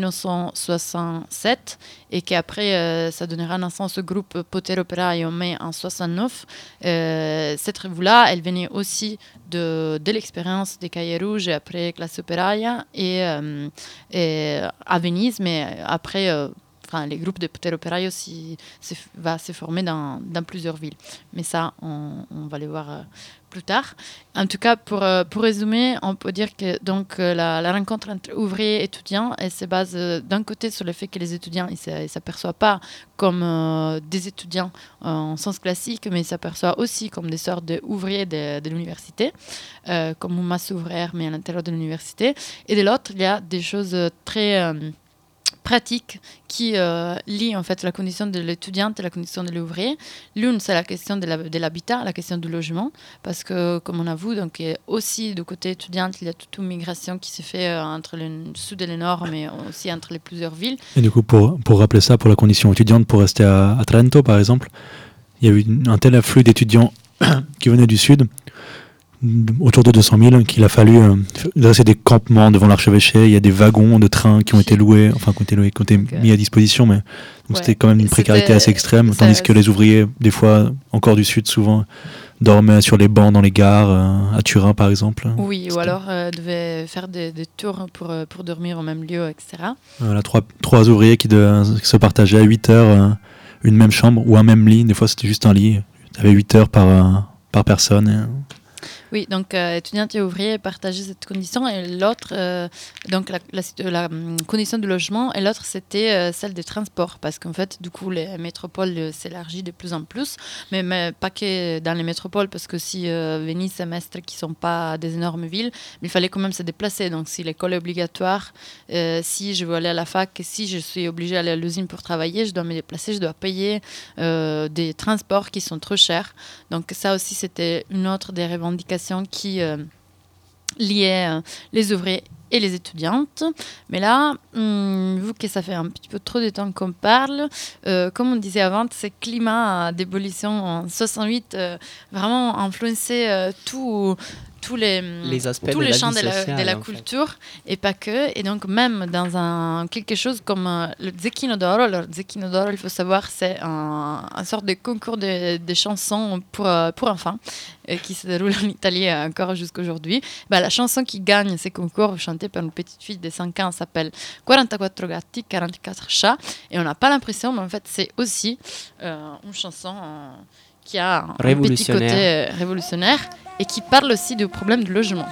1967 et qu'après ça donnera naissance au groupe Potere Operaio mais en 69. Cette revue-là, elle venait aussi de l'expérience des Cahiers Rouges et après Classe Operaia et à Venise, mais après les groupes de Potere Operaio va se former dans plusieurs villes. Mais ça, on va les voir plus tard. En tout cas, pour résumer, on peut dire que donc, la rencontre entre ouvriers et étudiants, elle se base d'un côté sur le fait que les étudiants ne s'aperçoivent pas comme des étudiants en sens classique, mais ils s'aperçoivent aussi comme des sortes d'ouvriers de l'université, comme une masse ouvrière, mais à l'intérieur de l'université. Et de l'autre, il y a des choses très pratiques qui lient en fait la condition de l'étudiante et la condition de l'ouvrier. L'une, c'est la question de l'habitat, la question du logement, parce que, comme on a vu, donc, aussi du côté étudiant, il y a toute une migration qui se fait entre le sud et le nord, mais aussi entre les plusieurs villes. Et du coup, pour rappeler ça, pour la condition étudiante, pour rester à Trento, par exemple, il y a eu un tel afflux d'étudiants qui venaient du sud, autour de 200 000, qu'il a fallu dresser des campements devant l'archevêché. Il y a des wagons de train qui ont été loués, qui ont été mis à disposition, mais donc c'était quand même une précarité assez extrême, tandis que les ouvriers, des fois, encore du sud, souvent, dormaient sur les bancs dans les gares, à Turin par exemple. Oui, ou alors devaient faire des tours pour dormir au même lieu, etc. Voilà, trois ouvriers qui se partageaient à 8 heures une même chambre ou un même lit. Des fois, c'était juste un lit. Il y avait 8 heures par personne. Oui, donc étudiantes et ouvriers partageaient cette condition et l'autre, donc la condition du logement, et l'autre c'était celle des transports, parce qu'en fait, du coup, les métropoles s'élargissent de plus en plus, mais pas que dans les métropoles, parce que si Venise et Mestre, qui ne sont pas des énormes villes, mais il fallait quand même se déplacer. Donc si l'école est obligatoire, si je veux aller à la fac, si je suis obligée d'aller à l'usine pour travailler, je dois me déplacer, je dois payer des transports qui sont trop chers. Donc ça aussi, c'était une autre des revendications qui liaient les ouvriers et les étudiantes. Mais là, vu que ça fait un petit peu trop de temps qu'on parle, comme on disait avant, ce climat d'ébullition en 68 vraiment influencé tous les aspects tous de les la champs vie sociale, de la culture, et pas que. Et donc même dans quelque chose comme le Zecchino d'Oro. Le Zecchino d'Oro, il faut savoir, c'est un sorte de concours de chansons pour enfants qui se déroule en Italie encore jusqu'aujourd'hui. La chanson qui gagne ces concours, chantée par une petite fille de 5 ans, s'appelle 44 gatti, 44 chats. Et on n'a pas l'impression, mais en fait c'est aussi une chanson qui a un petit côté révolutionnaire et qui parle aussi du problème du logement.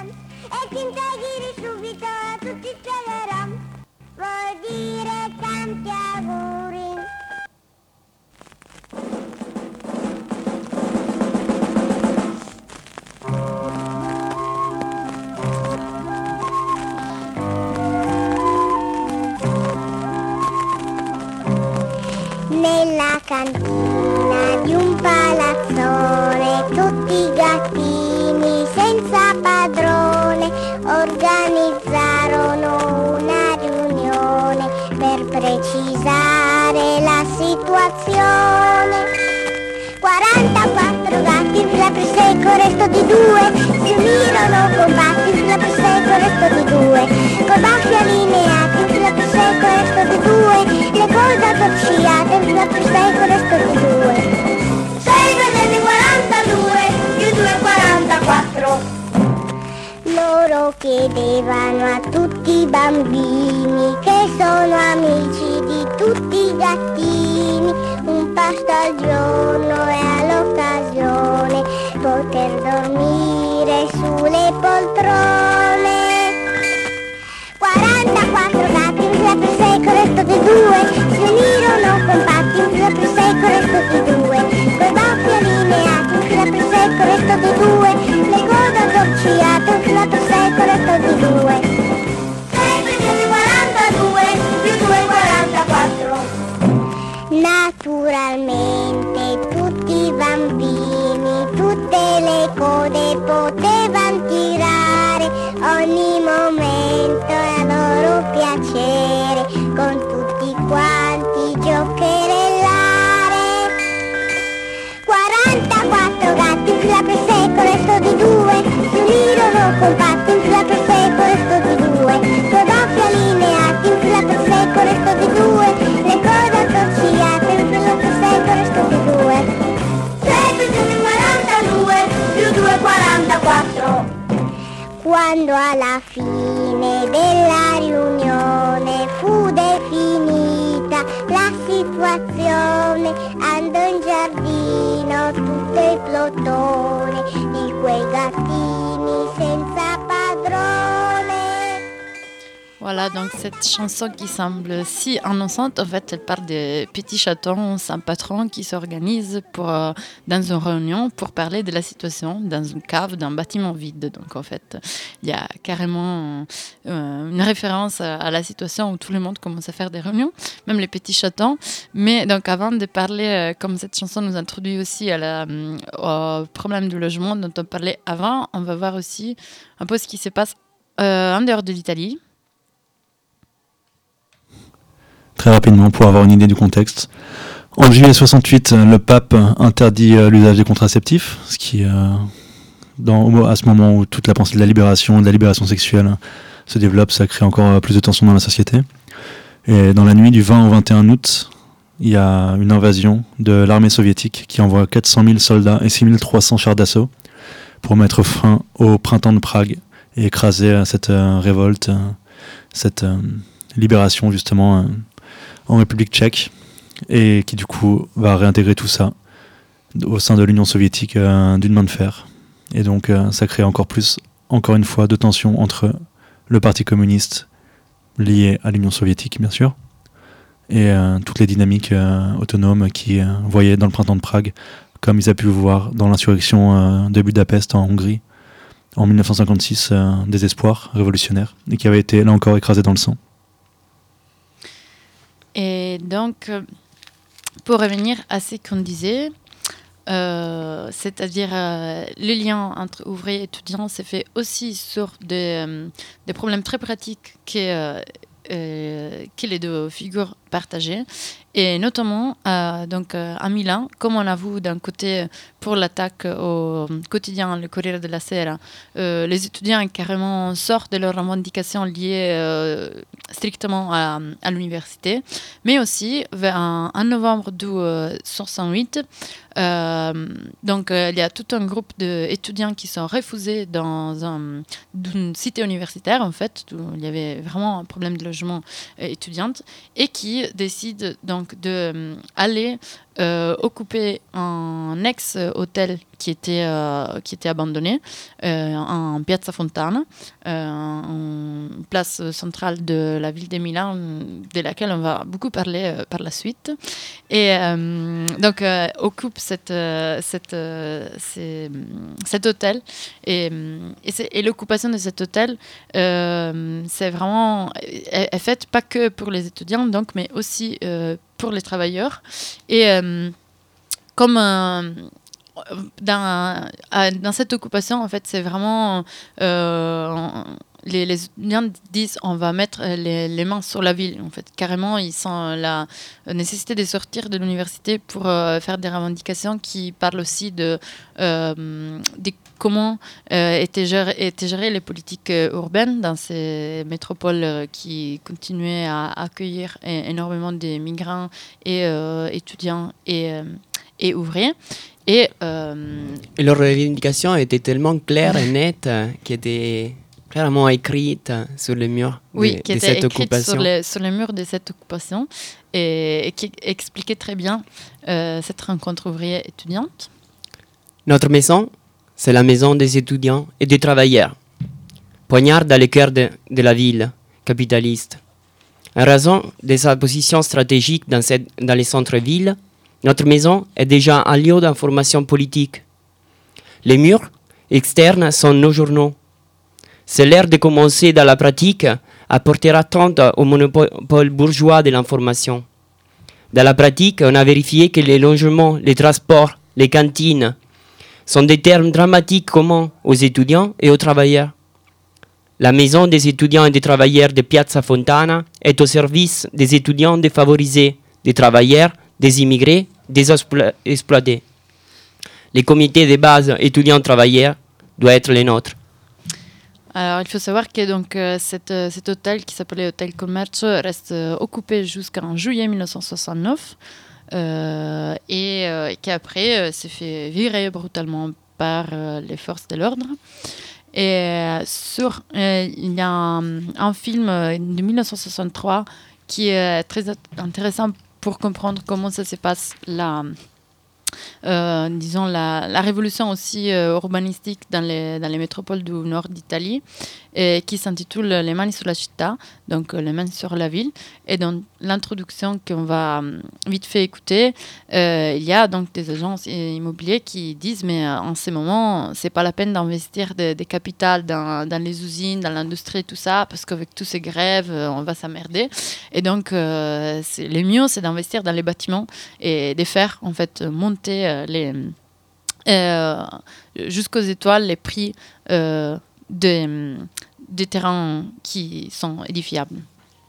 Nella cantina di un palazzone, tutti gattini senza padrone organizzarono una riunione per precisare la situazione. 44 gatti sulla Prosecco, resto di 2, si unirono compatti sulla Prosecco, resto di 2, con baffi allineati sulla Prosecco, resto di 2, le cose attorcigliate sulla Prosecco, resto di 2. 6 vedete 42, più 2 44. piacevano a tutti i bambini che sono amici di tutti i gattini. Un pasto al giorno e all'occasione poter dormire sulle poltrone. 44 gatti, un fila per 6 con resto di 2, si unirono compatti, un fila per 6 con resto di 2, coi baffi allineati, un fila per 6 con resto di 2, le code addorciate, un fila per 6 con resto di 2. 6 più 42 più 2 44. Naturalmente tutti i bambini, tutte le code potevano tirare, ogni momento a loro piacere, con tutti quanti giocherellare. 44 gatti, un fila per 6 con resto di 2, si unirono compatti, un fila per 6 con resto di 2, due baffi allineati, un fila per 6 con resto di 2, le code attorcigliate, un fila per 6 con resto di 2. 6 più 42 più 2 44. Quando alla fine della riunione fu definita la situazione, andò in giardino tutto il plotone di quei gattini senza padrone. Voilà, donc cette chanson qui semble si innocente, en fait, elle parle des petits chatons sans patron qui s'organisent dans une réunion pour parler de la situation dans une cave d'un bâtiment vide. Donc, en fait, il y a carrément une référence à la situation où tout le monde commence à faire des réunions, même les petits chatons. Mais donc, avant de parler, comme cette chanson nous introduit aussi au problème du logement dont on parlait avant, on va voir aussi un peu ce qui se passe en dehors de l'Italie. Très rapidement, pour avoir une idée du contexte. En juillet 68, le pape interdit l'usage des contraceptifs, ce qui, à ce moment où toute la pensée de la libération sexuelle se développe, ça crée encore plus de tensions dans la société. Et dans la nuit du 20 au 21 août, il y a une invasion de l'armée soviétique qui envoie 400 000 soldats et 6 300 chars d'assaut pour mettre fin au printemps de Prague et écraser cette révolte, cette libération justement en République tchèque, et qui du coup va réintégrer tout ça au sein de l'Union soviétique d'une main de fer. Et donc ça crée encore une fois, de tensions entre le Parti communiste lié à l'Union soviétique bien sûr, et toutes les dynamiques autonomes qui voyaient dans le printemps de Prague, comme ils ont pu voir dans l'insurrection de Budapest en Hongrie en 1956, des espoirs révolutionnaires, et qui avait été là encore écrasé dans le sang. Et donc, pour revenir à ce qu'on disait, c'est-à-dire le lien entre ouvriers et étudiants s'est fait aussi sur des problèmes très pratiques que les deux figures partageaient, et notamment donc, à Milan, comme on a vu d'un côté pour l'attaque au quotidien Le Corriere della Sera, les étudiants carrément sortent de leurs revendications liées strictement à l'université, mais aussi en novembre 1968, donc il y a tout un groupe d'étudiants qui sont refusés dans une cité universitaire, en fait, où il y avait vraiment un problème de logement étudiant, et qui décident donc d'aller occuper un ex-hôtel qui était abandonné en Piazza Fontana, une place centrale de la ville de Milan, de laquelle on va beaucoup parler par la suite. Et donc occupe cet hôtel, et l'occupation de cet hôtel, c'est vraiment est faite pas que pour les étudiants, donc, mais aussi pour les travailleurs. Et comme dans cette occupation, en fait, c'est vraiment les étudiants disent on va mettre les mains sur la ville. En fait, carrément, ils sentent la nécessité de sortir de l'université pour faire des revendications qui parlent aussi de comment étaient gérées les politiques urbaines dans ces métropoles qui continuaient à accueillir énormément de migrants et étudiants et ouvriers. Et leurs revendications étaient tellement claires et nettes clairement écrite sur les murs qui de était cette écrite occupation. sur les murs de cette occupation et qui expliquait très bien cette rencontre ouvrière-étudiante. Notre maison, c'est la maison des étudiants et des travailleurs. Poignard dans le cœur de la ville capitaliste. En raison de sa position stratégique dans les centres-villes, notre maison est déjà un lieu d'information politique. Les murs externes sont nos journaux. C'est l'heure de commencer dans la pratique à porter atteinte au monopole bourgeois de l'information. Dans la pratique, on a vérifié que les logements, les transports, les cantines sont des termes dramatiques communs aux étudiants et aux travailleurs. La maison des étudiants et des travailleurs de Piazza Fontana est au service des étudiants défavorisés, des travailleurs, des immigrés, des exploités. Les comités de base étudiants-travailleurs doivent être les nôtres. Alors, il faut savoir que donc, cet hôtel qui s'appelait Hôtel Commercio reste occupé jusqu'en juillet 1969 et qui après s'est fait virer brutalement par les forces de l'ordre. Et il y a un film de 1963 qui est très intéressant pour comprendre comment ça se passe la révolution aussi urbanistique dans les métropoles du nord d'Italie, et qui s'intitule Les mani sulla città, donc les mains sur la ville. Et dans l'introduction qu'on va vite fait écouter, il y a donc des agences immobilières qui disent mais en ce moment c'est pas la peine d'investir des capitales dans les usines, dans l'industrie, tout ça, parce qu'avec toutes ces grèves on va s'emmerder. Et donc le mieux c'est d'investir dans les bâtiments et de faire en fait monter jusqu'aux étoiles les prix des terrains qui sont édifiables.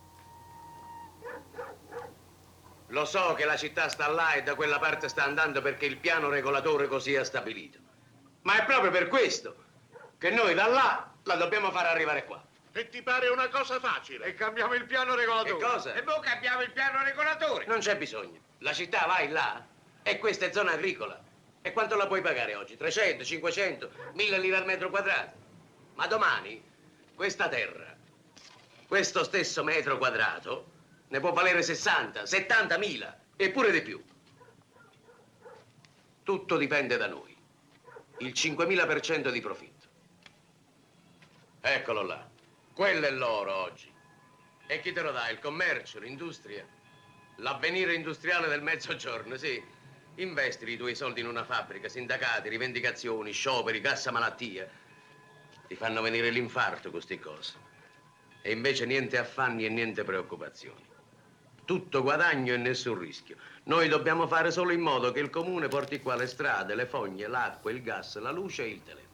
Lo so che la città sta là e da quella parte sta andando perché il piano regolatore così ha stabilito. Ma è proprio per questo che noi da là la dobbiamo far arrivare qua. E ti pare una cosa facile? E cambiamo il piano regolatore. Che cosa? E poi cambiamo il piano regolatore. Non c'è bisogno. La città vai là e questa è zona agricola. E quanto la puoi pagare oggi? 300, 500, 1000 lire al metro quadrato. Ma domani questa terra, questo stesso metro quadrato, ne può valere 60, 70.000 e pure di più. Tutto dipende da noi. Il 5.000% di profitto. Eccolo là. Quello è l'oro oggi. E chi te lo dà? Il commercio, l'industria? L'avvenire industriale del mezzogiorno, sì. Investili i tuoi soldi in una fabbrica, sindacati, rivendicazioni, scioperi, cassa malattia. Ti fanno venire l'infarto queste cose. E invece niente affanni e niente preoccupazioni. Tutto guadagno e nessun rischio. Noi dobbiamo fare solo in modo che il comune porti qua le strade, le fogne, l'acqua, il gas, la luce e il telefono.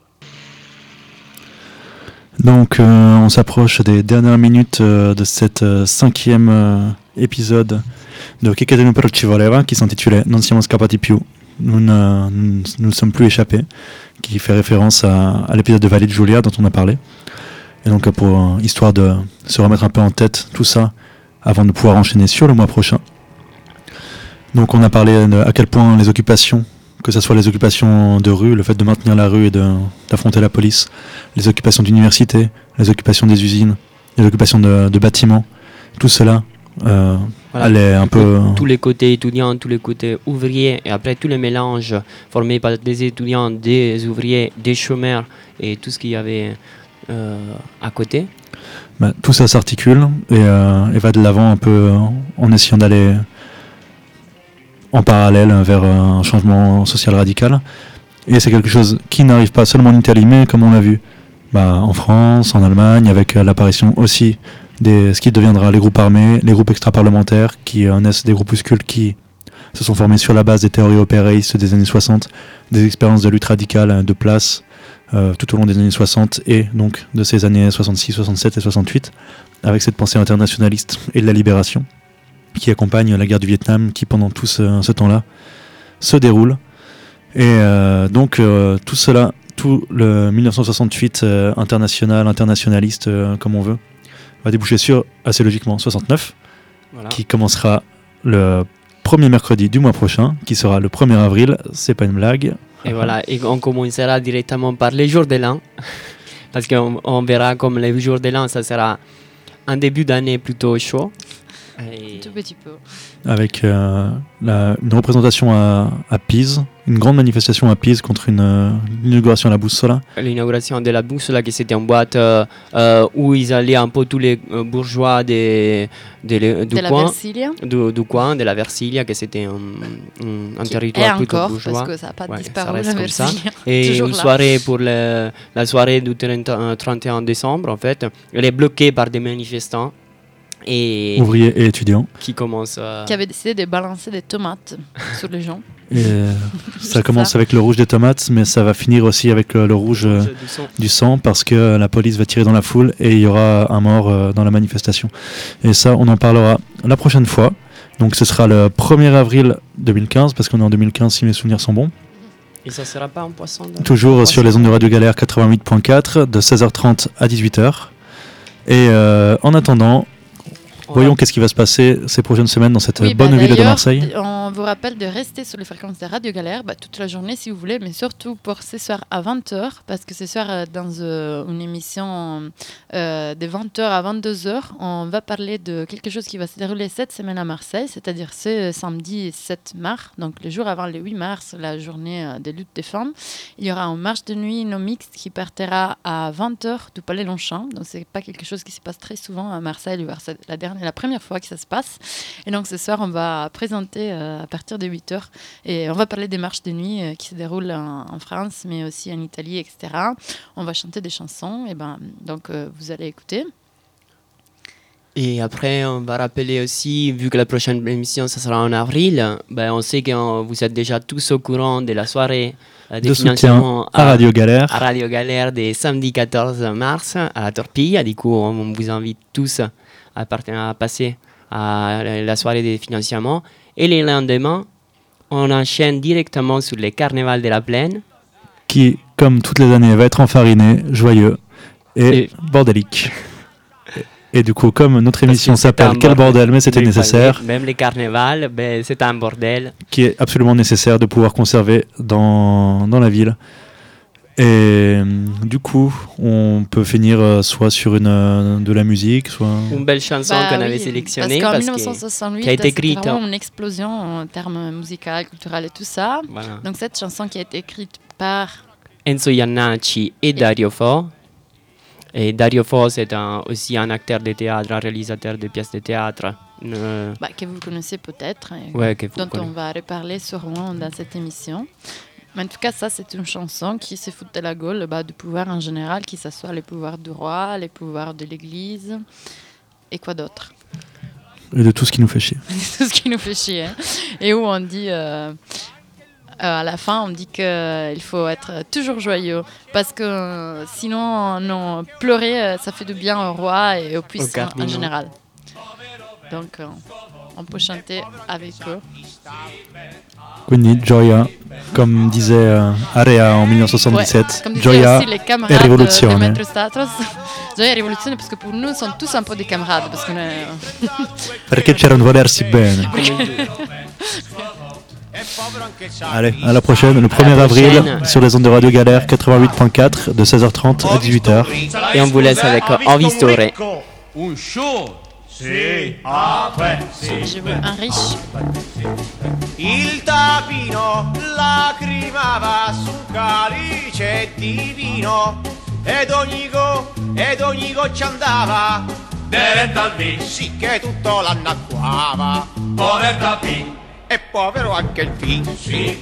Donc on s'approche des dernières minutes de cet 5e épisode de Che Catena però ci voleva, qui s'intitulait Non siamo scappati più, nous ne sommes plus échappés, qui fait référence à l'épisode de Vallée de Giulia dont on a parlé. Et donc histoire de se remettre un peu en tête tout ça avant de pouvoir enchaîner sur le mois prochain. Donc on a parlé à quel point les occupations, que ce soit les occupations de rue, le fait de maintenir la rue et d'affronter la police, les occupations d'université, les occupations des usines, les occupations de bâtiments, tout cela allait un peu... Tous les côtés étudiants, tous les côtés ouvriers, et après tous les mélanges formés par des étudiants, des ouvriers, des chômeurs et tout ce qu'il y avait à côté. Tout ça s'articule et va de l'avant un peu en essayant d'aller en parallèle vers un changement social radical. Et c'est quelque chose qui n'arrive pas seulement en Italie, mais comme on l'a vu en France, en Allemagne, avec l'apparition aussi de ce qui deviendra les groupes armés, les groupes extra-parlementaires, qui naissent des groupuscules qui se sont formés sur la base des théories opéraïstes des années 60, des expériences de lutte radicale de place tout au long des années 60 et donc de ces années 66, 67 et 68, avec cette pensée internationaliste et de la libération qui accompagne la guerre du Vietnam qui pendant tout ce temps-là se déroule. Et donc tout cela, tout le 1968 internationaliste comme on veut, va déboucher sur assez logiquement 69, voilà, qui commencera le premier mercredi du mois prochain, qui sera le 1er avril, c'est pas une blague. Et voilà, et on commencera directement par les jours de l'an, parce qu'on verra comme les jours de l'an, ça sera un début d'année plutôt chaud. Un tout petit peu. Avec une représentation à Pise, une grande manifestation à Pise contre l'inauguration à la Bussola. L'inauguration de la Bussola, qui c'était une boîte où ils allaient un peu tous les bourgeois du coin, de la Versilia, que c'était un territoire plutôt encore, bourgeois. Parce que ça n'a pas disparu, ça la Versilia. Et une soirée pour la soirée du 31 décembre, en fait, elle est bloquée par des manifestants. Ouvriers et étudiants qui commencent qui avaient décidé de balancer des tomates sur les gens. Et ça commence avec le rouge des tomates, mais ça va finir aussi avec le rouge du sang, parce que la police va tirer dans la foule et il y aura un mort dans la manifestation. Et ça, on en parlera la prochaine fois. Donc ce sera le 1er avril 2015, parce qu'on est en 2015 si mes souvenirs sont bons. Et ça sera pas un poisson Toujours sur les ondes de Radio Galère 88.4 de 16h30 à 18h. Et en attendant, voyons qu'est-ce qui va se passer ces prochaines semaines dans cette bonne ville de Marseille. On vous rappelle de rester sur les fréquences de Radio Galère toute la journée si vous voulez, mais surtout pour ce soir à 20h, parce que ce soir dans une émission de 20h à 22h, on va parler de quelque chose qui va se dérouler cette semaine à Marseille, c'est-à-dire ce samedi 7 mars, donc le jour avant le 8 mars, la journée des luttes des femmes. Il y aura une marche de nuit non mixte qui partira à 20h du Palais Longchamp, donc c'est pas quelque chose qui se passe très souvent à Marseille, c'est la première fois que ça se passe. Et donc ce soir, on va présenter à partir de 8h et on va parler des marches de nuit qui se déroulent en France, mais aussi en Italie, etc. On va chanter des chansons, et donc vous allez écouter. Et après, on va rappeler aussi, vu que la prochaine émission, ça sera en avril, on sait que vous êtes déjà tous au courant de la soirée de soutien à Radio Galère. À Radio Galère des samedi 14 mars à la Torpille. Du coup, on vous invite tous à passer à la soirée des financements. Et le lendemain, on enchaîne directement sur les carnavals de la Plaine. Qui, comme toutes les années, va être enfariné, joyeux et bordélique. Et du coup, comme notre émission s'appelle Quel bordel, mais c'était nécessaire. Même les carnavals, c'est un bordel. Qui est absolument nécessaire de pouvoir conserver dans la ville. Et du coup, on peut finir soit sur de la musique, soit... Une belle chanson qu'on avait sélectionnée. Parce qu'en 1968, qui a été écrite, c'était vraiment une explosion en termes musicaux, culturels et tout ça. Voilà. Donc cette chanson qui a été écrite par Enzo Iannacci et Dario Fo. Et Dario Fo, c'est aussi un acteur de théâtre, un réalisateur de pièces de théâtre. Que vous connaissez peut-être, dont on va reparler sûrement dans cette émission. Mais en tout cas, ça, c'est une chanson qui se fout de la gueule du pouvoir en général, que ce soit les pouvoirs du roi, les pouvoirs de l'Église, et quoi d'autre. Et de tout ce qui nous fait chier. Tout ce qui nous fait chier. Hein. Et où on dit... à la fin, on dit qu'il faut être toujours joyeux, parce que sinon, non, pleurer, ça fait du bien au roi et aux puissants en général. Donc, on peut chanter avec eux. Quindi Gioia, comme disait Area en 1977, comme Gioia aussi les camarades e rivoluzione. De Maître Statros. Gioia e rivoluzione, parce que pour nous, sont tous un peu des camarades. Parce qu'on est... Perché c'erano volersi bene. Allez, à la prochaine, le 1er avril, sur les ondes de Radio Galère 88.4, de 16h30 à 18h. Et on vous laisse avec Envistore. Un show. Sì, Je veux un riche. Il tapino lacrimava su un calice di vino ed ogni goccia andava diretto al vino, sì che tutto l'annacquava. Pover tapin e povero anche il fin. Sì,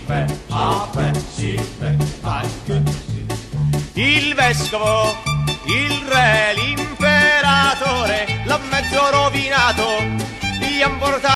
il vescovo, il re, l'imperatore l'ha mezzo rovinato, gli han portato